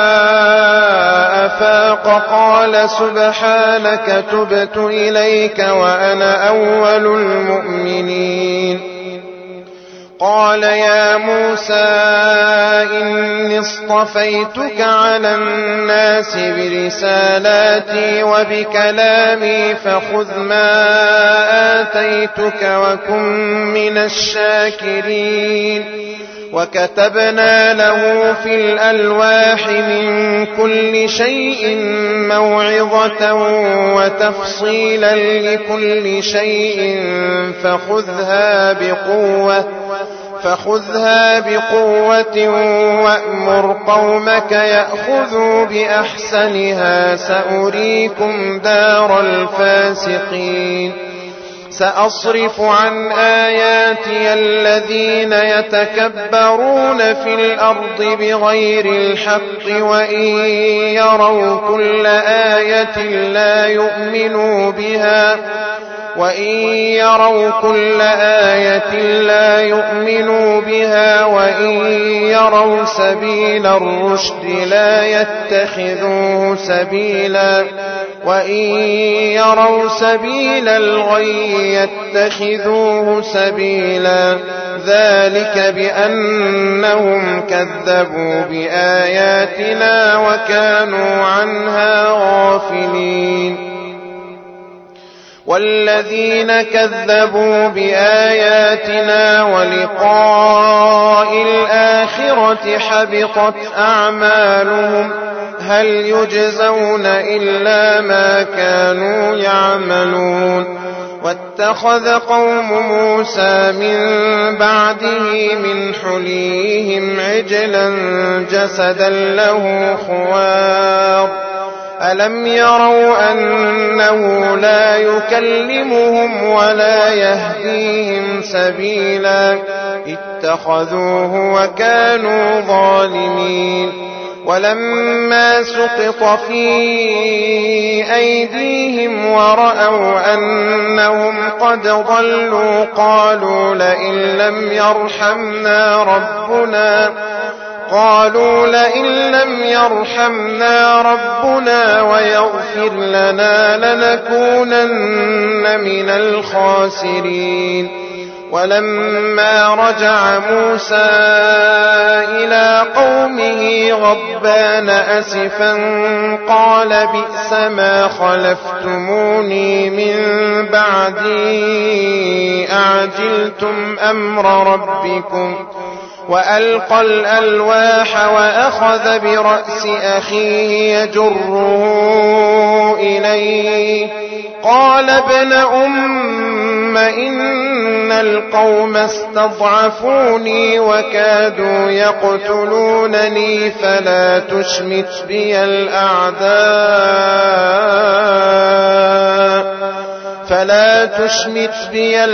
S1: أفاق قال سبحانك تبت إليك وأنا أول المؤمنين قال يا موسى إني اصطفيتك على الناس برسالاتي وبكلامي فخذ ما آتيتك وكن من الشاكرين وكتبنا له في الألواح من كل شيء موعظة وتفصيلا لكل شيء فخذها بقوة فخذها بقوة وأمر قومك يأخذوا بأحسنها سأريكم دار الفاسقين سأصرف عن آياتي الذين يتكبرون في الأرض بغير الحق وإن يروا كل آية لا يؤمنوا بها وإن يروا كل آية لا يؤمنوا بها وإن يروا سبيل الرشد لا يتخذوه سبيلا وإن يروا سبيل الغي يتخذوه سبيلا ذلك بأنهم كذبوا بآياتنا وكانوا عنها غافلين والذين كذبوا بآياتنا ولقاء الآخرة حبطت أعمالهم هل يجزون إلا ما كانوا يعملون واتخذ قوم موسى من بعده من حليهم عجلا جسدا له خوار ألم يروا أنه لا يكلمهم ولا يهديهم سبيلا اتخذوه وكانوا ظالمين ولما سقط في أيديهم ورأوا أنهم قد ضلوا قالوا لئن لم يرحمنا ربنا قالوا لئن لم يرحمنا ربنا ويغفر لنا لنكونن من الخاسرين ولما رجع موسى إلى قومه غضبان أسفا قال بئس ما خلفتموني من بعدي أعجلتم أمر ربكم وألقى الألواح وأخذ برأس أخيه يجره إليه قال ابن أم إن القوم استضعفوني وكادوا يقتلونني فلا تشمت بي الأعداء فلا تشمت بي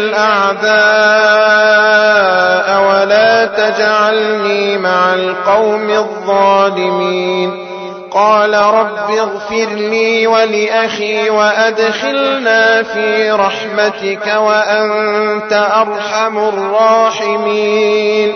S1: الأعداء ولا تجعلني مع القوم الظالمين قال رب اغفر لي ولأخي وأدخلنا في رحمتك وأنت أرحم الراحمين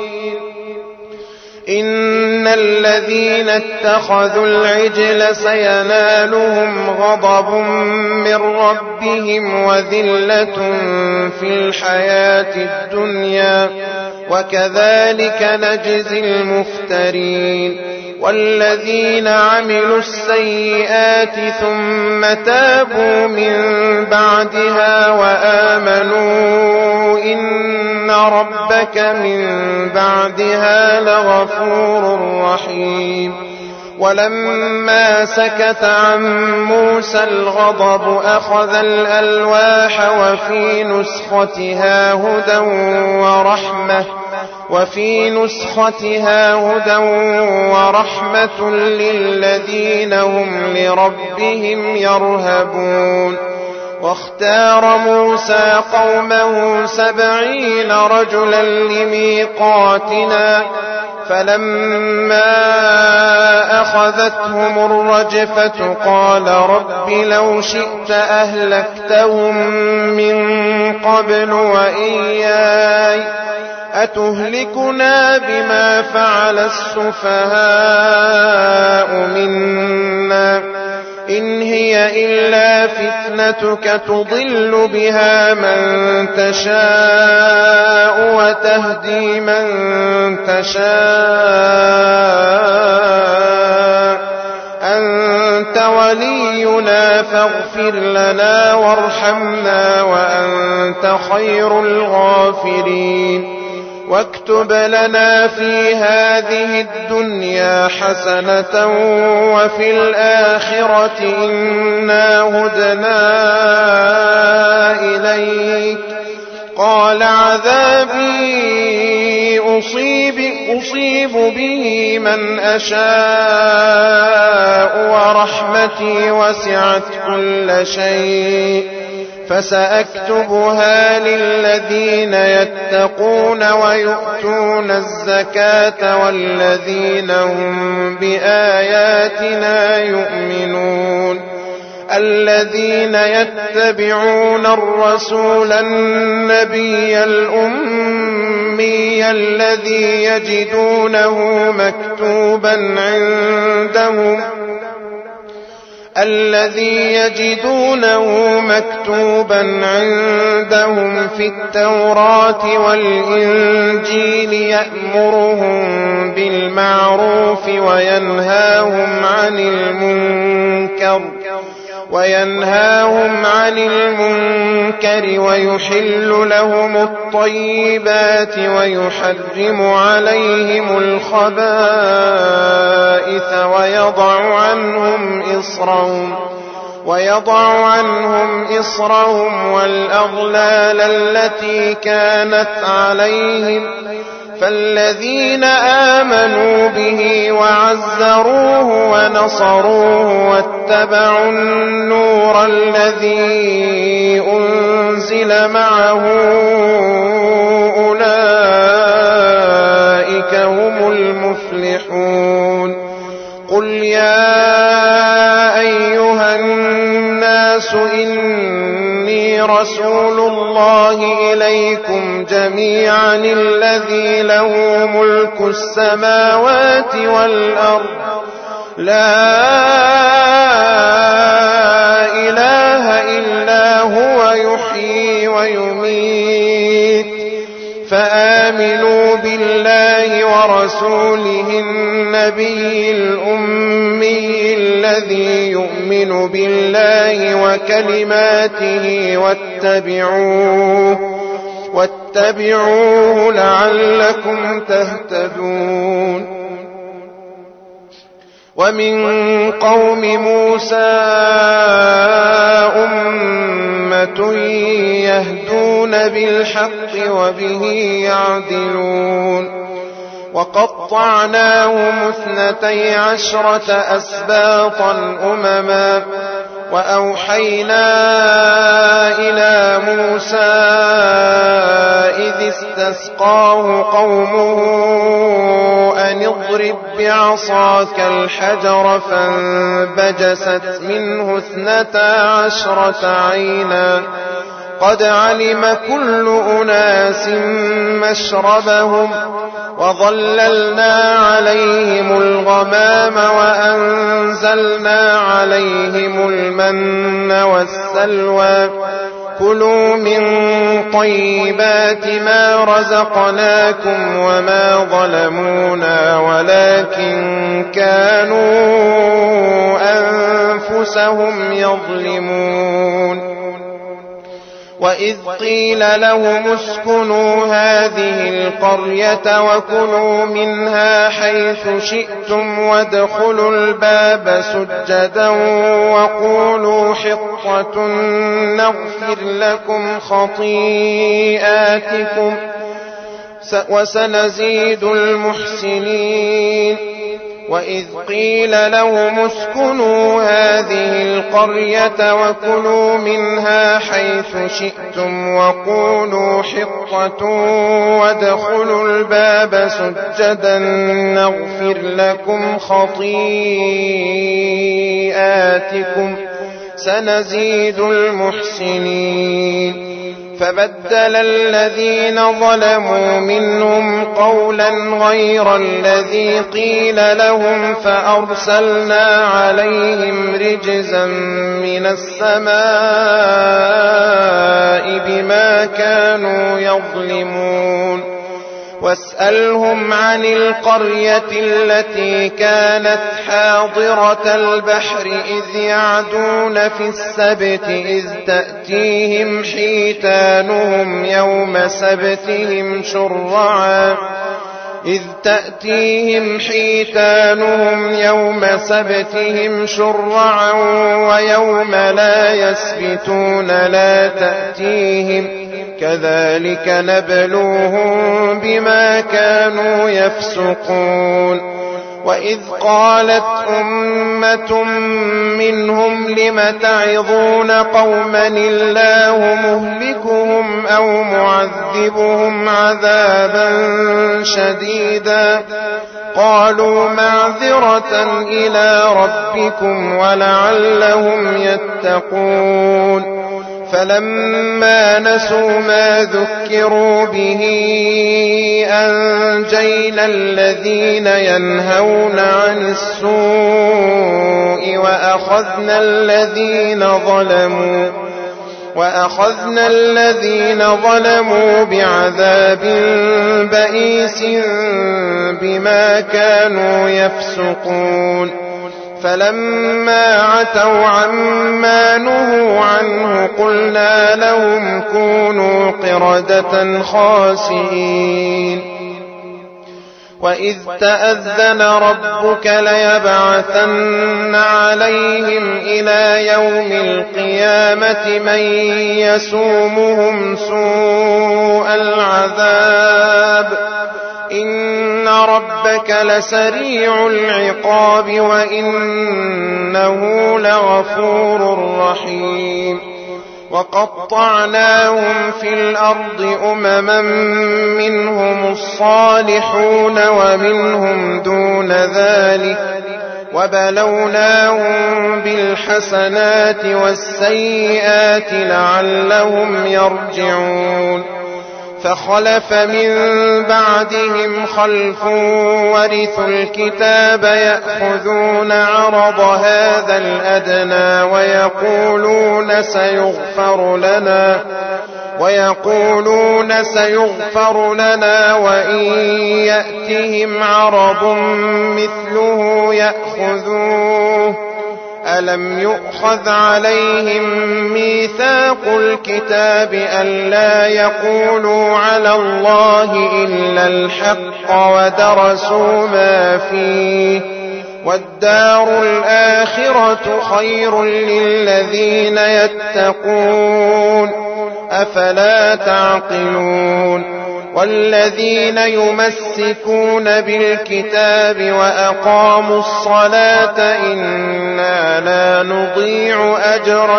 S1: إن الذين اتخذوا العجل سينالهم غضب من ربهم وذلة في الحياة الدنيا وكذلك نجزي المفترين والذين عملوا السيئات ثم تابوا من بعدها وآمنوا إن ربك من بعدها لغفور رحيم ولما سكت عن موسى الغضب أخذ الألواح وفي نسختها هدى ورحمة وفي نسختها هدى ورحمة للذين هم لربهم يرهبون واختار موسى قومه سبعين رجلا لميقاتنا فلما أخذتهم الرجفة قال رب لو شئت أهلكتهم من قبل وإياي أتهلكنا بما فعل السفهاء منا إن هي إلا فتنتك تضل بها من تشاء وتهدي من تشاء أنت ولينا فاغفر لنا وارحمنا وأنت خير الغافرين واكتب لنا في هذه الدنيا حسنة وفي الآخرة إنا هدنا إليك قال عذابي أصيب, أصيب به من أشاء ورحمتي وسعت كل شيء فسأكتبها للذين يتقون ويؤتون الزكاة والذين هم بآياتنا يؤمنون الذين يتبعون الرسول النبي الأمي الذي يجدونه مكتوبا عندهم الذي يجدونه مكتوبا عندهم في التوراة والإنجيل يأمرهم بالمعروف وينهاهم عن المنكر وينهاهم عن المنكر ويحل لهم الطيبات ويحرم عليهم الخبائث ويضع عنهم إصرهم ويضع عنهم إصرهم والأغلال التي كانت عليهم فالذين آمنوا به وعزروه ونصروه واتبعوا النور الذي أنزل معه أولئك هم المفلحون قل يا أيها الناس إني رسول الله إليكم جميعا الذي له ملك السماوات والأرض لا إله إلا هو يحيي ويميت فآمنوا بالله ورسوله النبي الأمي الذي يؤمن بالله وكلماته واتبعوه واتبعوه لعلكم تهتدون. ومن قوم موسى أمة يهدون بالحق وبه يعدلون. وقطعناهم اثنتي عشرة أسباطا أمما وأوحينا إلى موسى إذ استسقاه قومه أن اضرب بعصاك الحجر فانبجست منه اثنتا عشرة عينا قد علم كل أناس مشربهم وظللنا عليهم الغمام وأنزلنا عليهم المن والسلوى كلوا من طيبات ما رزقناكم وما ظلمونا ولكن كانوا أنفسهم يظلمون. وإذ قيل لهم اسكنوا هذه القرية وكلوا منها حيث شئتم وادخلوا الباب سجدا وقولوا حطة نغفر لكم خطيئاتكم وسنزيد المحسنين. وإذ قيل لهم اسكنوا هذه القرية وكلوا منها حيث شئتم وقولوا حطة وادخلوا الباب سجدا نغفر لكم خطيئاتكم سنزيد المحسنين. فبدل الذين ظلموا منهم قولا غير الذي قيل لهم فأرسلنا عليهم رجزا من السماء بما كانوا يظلمون. واسألهم عن القرية التي كانت حاضرة البحر إذ يعدون في السبت إذ تأتيهم حيتانهم يوم سبتهم شرعا إذ تأتيهم حيتانهم يوم سبتهم شرعا ويوم لا يسبتون لا تأتيهم كذلك نبلوهم بما كانوا يفسقون. وإذ قالت أمة منهم لم تعظون قوما الله مهلكهم أو معذبهم عذابا شديدا قالوا معذرة إلى ربكم ولعلهم يتقون. فلما نسوا ما ذكروا به أنجينا الذين ينهون عن السوء وأخذنا الذين ظلموا وأخذنا الذين ظلموا بعذاب بئيس بما كانوا يفسقون. فلما عتوا عما نهوا عنه قلنا لهم كونوا قردة خاسئين. وإذ تأذن ربك ليبعثن عليهم إلى يوم القيامة من يسومهم سوء العذاب إن ربك لسريع العقاب وإنه لغفور رحيم. وقطعناهم في الأرض أمما منهم الصالحون ومنهم دون ذلك وبلوناهم بالحسنات والسيئات لعلهم يرجعون. فخلف من بعدهم خلف ورثوا الكتاب يأخذون عرض هذا الأدنى ويقولون سيغفر لنا ويقولون سيغفر لنا وإن يأتهم عرض مثله يأخذوه ألم يؤخذ عليهم ميثاق الكتاب ألا يقولوا على الله إلا الحق ودرسوا ما فيه والدار الآخرة خير للذين يتقون أفلا تعقلون والذين يمسكون بالكتاب وأقاموا الصلاة إنا لا نضيع أجر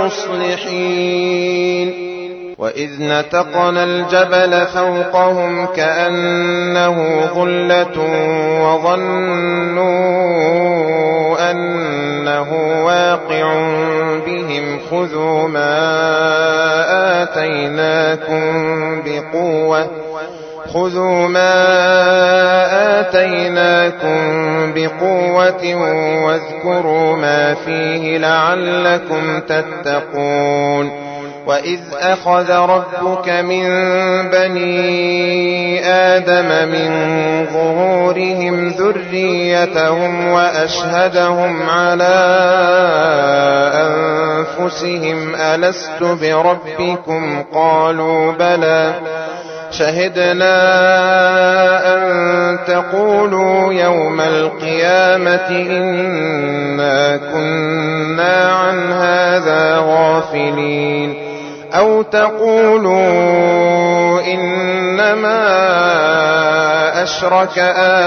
S1: المصلحين وإذ نتقنا الجبل فوقهم كأنه ظلة وظنوا أنه واقع بهم خذوا ما آتيناكم بقوة خذوا ما آتيناكم بقوة واذكروا ما فيه لعلكم تتقون وإذ أخذ ربك من بني آدم من ظهورهم ذريتهم وأشهدهم على أنفسهم ألست بربكم قالوا بلى شهدنا أن تقولوا يوم القيامة إنا كنا عن هذا غافلين أو تقولوا إنما أشرك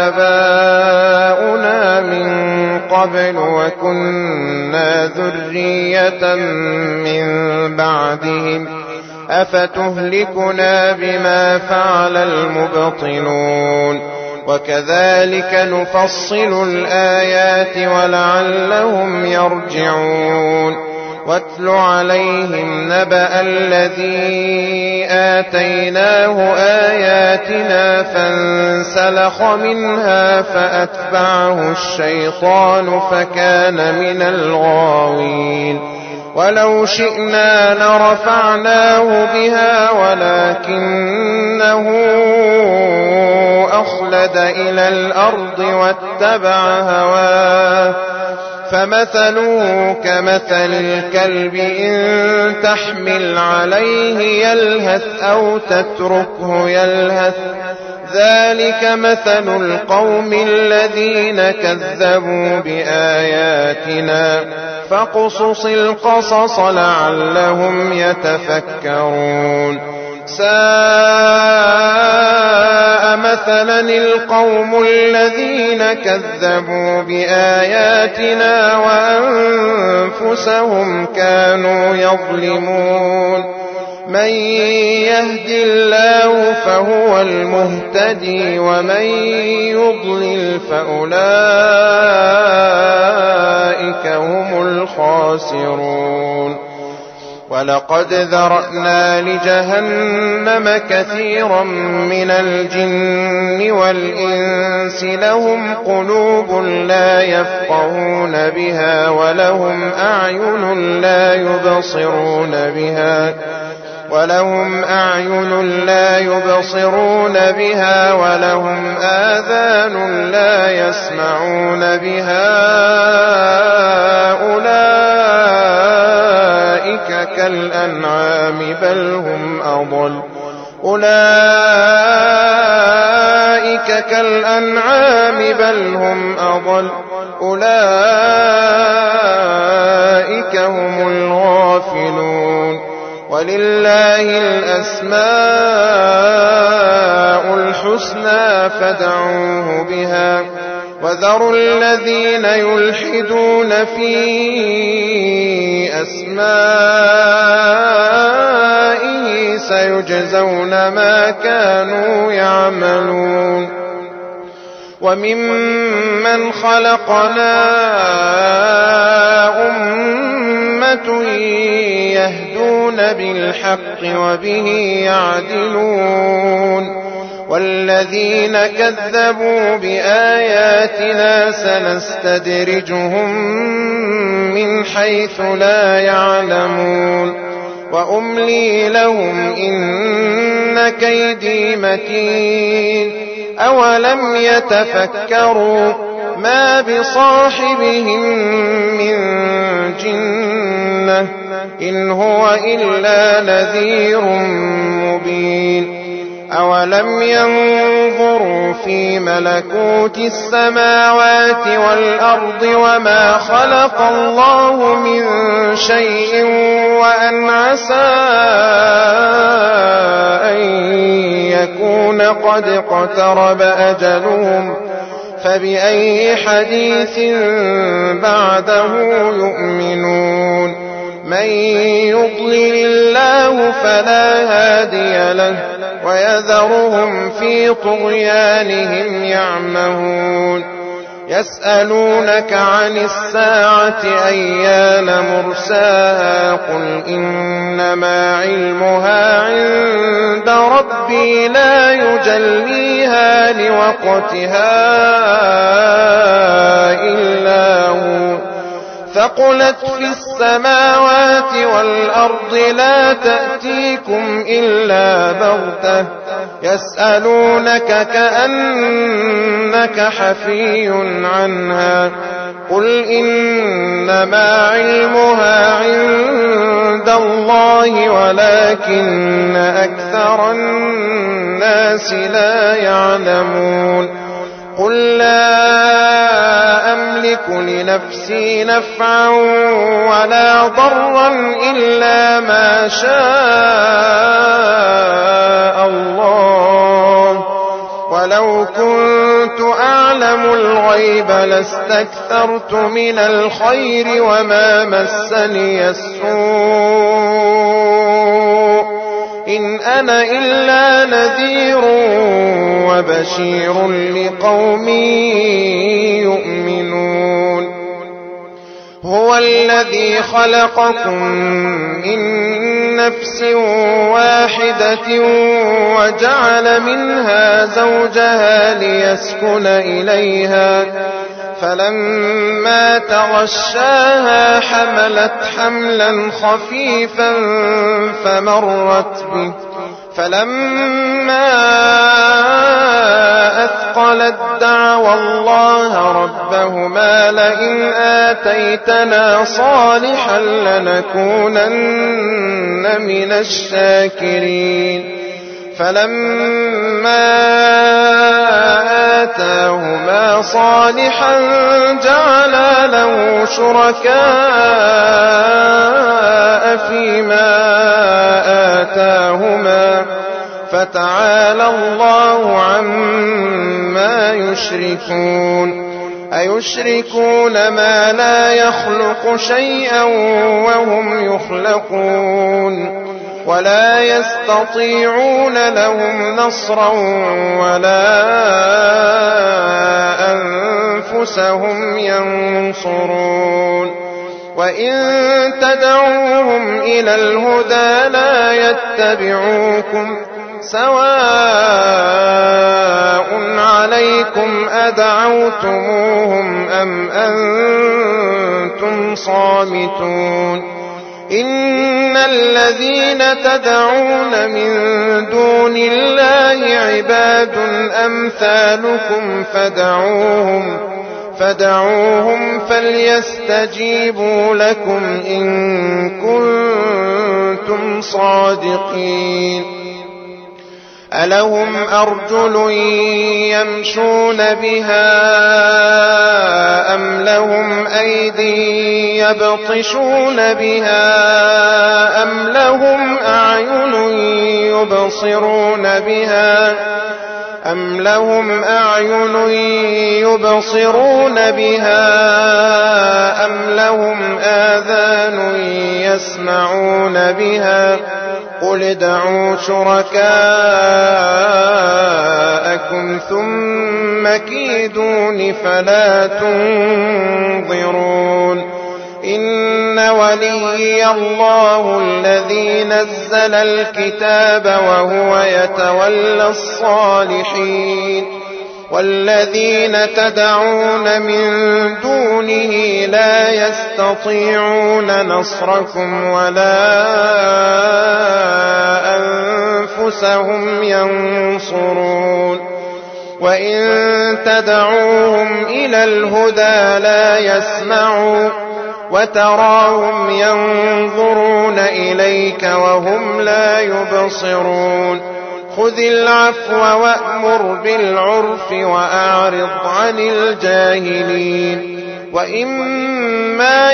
S1: آباؤنا من قبل وكنا ذرية من بعدهم أفتهلكنا بما فعل المبطلون وكذلك نفصل الآيات ولعلهم يرجعون واتل عليهم نبأ الذي آتيناه آياتنا فانسلخ منها فأتبعه الشيطان فكان من الغاوين ولو شئنا لرفعناه بها ولكنه أخلد إلى الأرض واتبع هواه فمثله كمثل الكلب إن تحمل عليه يلهث أو تتركه يلهث ذلك مثل القوم الذين كذبوا بآياتنا فاقصص القصص لعلهم يتفكرون ساء مثلا القوم الذين كذبوا بآياتنا وأنفسهم كانوا يظلمون من يهد الله فهو المهتدي ومن يضلل فأولئك هم الخاسرون ولقد ذرأنا لجهنم كثيرا من الجن والإنس لهم قلوب لا يفقهون بها ولهم أعين لا يبصرون بها ولهم أعين لا يبصرون بها ولهم آذان لا يسمعون بها أولئك كالأنعام بل هم أضل أولئك كالأنعام بل هم أضل أولئك هم الغافلون ولله الأسماء الحسنى فادعوه بها وذروا الذين يلحدون في أسمائه سيجزون ما كانوا يعملون وممن خلقنا أمة أمة يهدون بالحق وبه يعدلون والذين كذبوا بآياتنا سنستدرجهم من حيث لا يعلمون وأملي لهم إن كيدي متين أولم يتفكروا ما بصاحبهم من جنة إن هو إلا نذير مبين أولم ينظروا في ملكوت السماوات والأرض وما خلق الله من شيء وأن عسى أن يكون قد اقترب أجلهم فبأي حديث بعده يؤمنون من يضلل الله فلا هادي له ويذرهم في طغيانهم يعمهون يسألونك عن الساعة أيان مرساها قل إنما علمها عند ربي لا يجليها لوقتها إلا هو ثقلت في السماوات والأرض لا تأتيكم إلا بغتة يسألونك كأنك حفي عنها قل إنما علمها عند الله ولكن أكثر الناس لا يعلمون قل لا أملك لنفسي نفعا ولا ضرا إلا ما شاء الله ولو كنت أعلم الغيب لاستكثرت من الخير وما مسني السوء إن أنا إلا نذير وبشير لقوم يؤمنون هو الذي خلقكم من نفس واحدة وجعل منها زوجها ليسكن إليها فلما تغشاها حملت حملا خفيفا فمرت به فلما أثقلت دعوا الله ربهما لئن آتيتنا صالحا لنكونن من الشاكرين فلما آتاهما صالحا جعلا له شركاء فيما آتاهما فتعالى الله عما يشركون أيشركون ما لا يخلق شيئا وهم يخلقون ولا يستطيعون لهم نصرا ولا أنفسهم ينصرون وإن تدعوهم إلى الهدى لا يتبعوكم سواء عليكم أدعوتموهم أم أنتم صامتون إن الذين تدعون من دون الله عباد أمثالكم فدعوهم فدعوهم فليستجيبوا لكم إن كنتم صادقين ألهم أرجل يمشون بها أم لهم أيدي يبطشون بها أم لهم أعين يبصرون بها أم لهم أعين يبصرون بها أم لهم آذان يسمعون بها قل ادعوا شركاءكم ثم كيدون فلا تنظرون إن وليي الله الذي نزل الكتاب وهو يتولى الصالحين والذين تدعون من دونه لا يستطيعون نصركم ولا أنفسهم ينصرون وإن تدعوهم إلى الهدى لا يسمعوا وتراهم ينظرون إليك وهم لا يبصرون خذ العفو وأمر بالعرف وأعرض عن الجاهلين وإما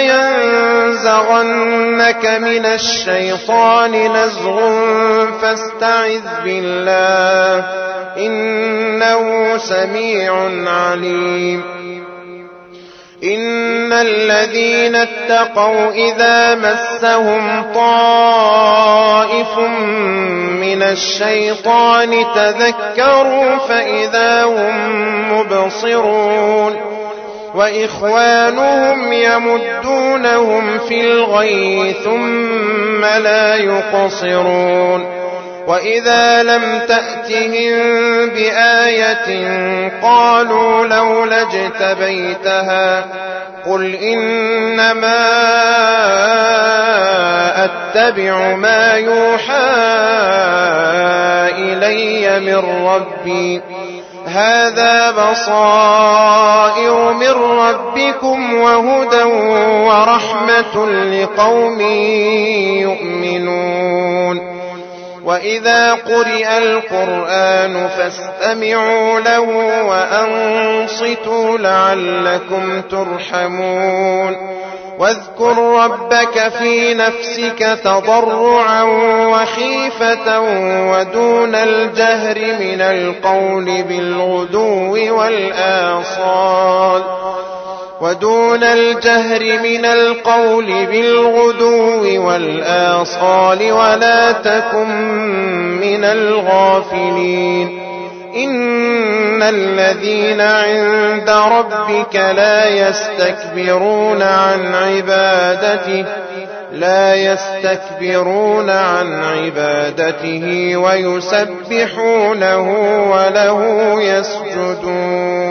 S1: ينزغنك من الشيطان نزغ فاستعذ بالله إنه سميع عليم إن الذين اتقوا إذا مسهم طائف من الشيطان تذكروا فإذا هم مبصرون وإخوانهم يمدونهم في الغي ثم لا يقصرون وإذا لم تأتهم بآية قالوا لولا اجتبيتها قل إنما أتبع ما يوحى إلي من ربي هذا بصائر من ربكم وهدى ورحمة لقوم يؤمنون وإذا قرئ القرآن فاستمعوا له وأنصتوا لعلكم ترحمون واذكر ربك في نفسك تضرعا وخيفة ودون الجهر من القول بالغدو والآصال ودون الجهر من القول بالغدو والآصال ولا تكن من الغافلين إن الذين عند ربك لا يستكبرون عن عبادته لا يستكبرون عن عبادته ويسبحونه وله يسجدون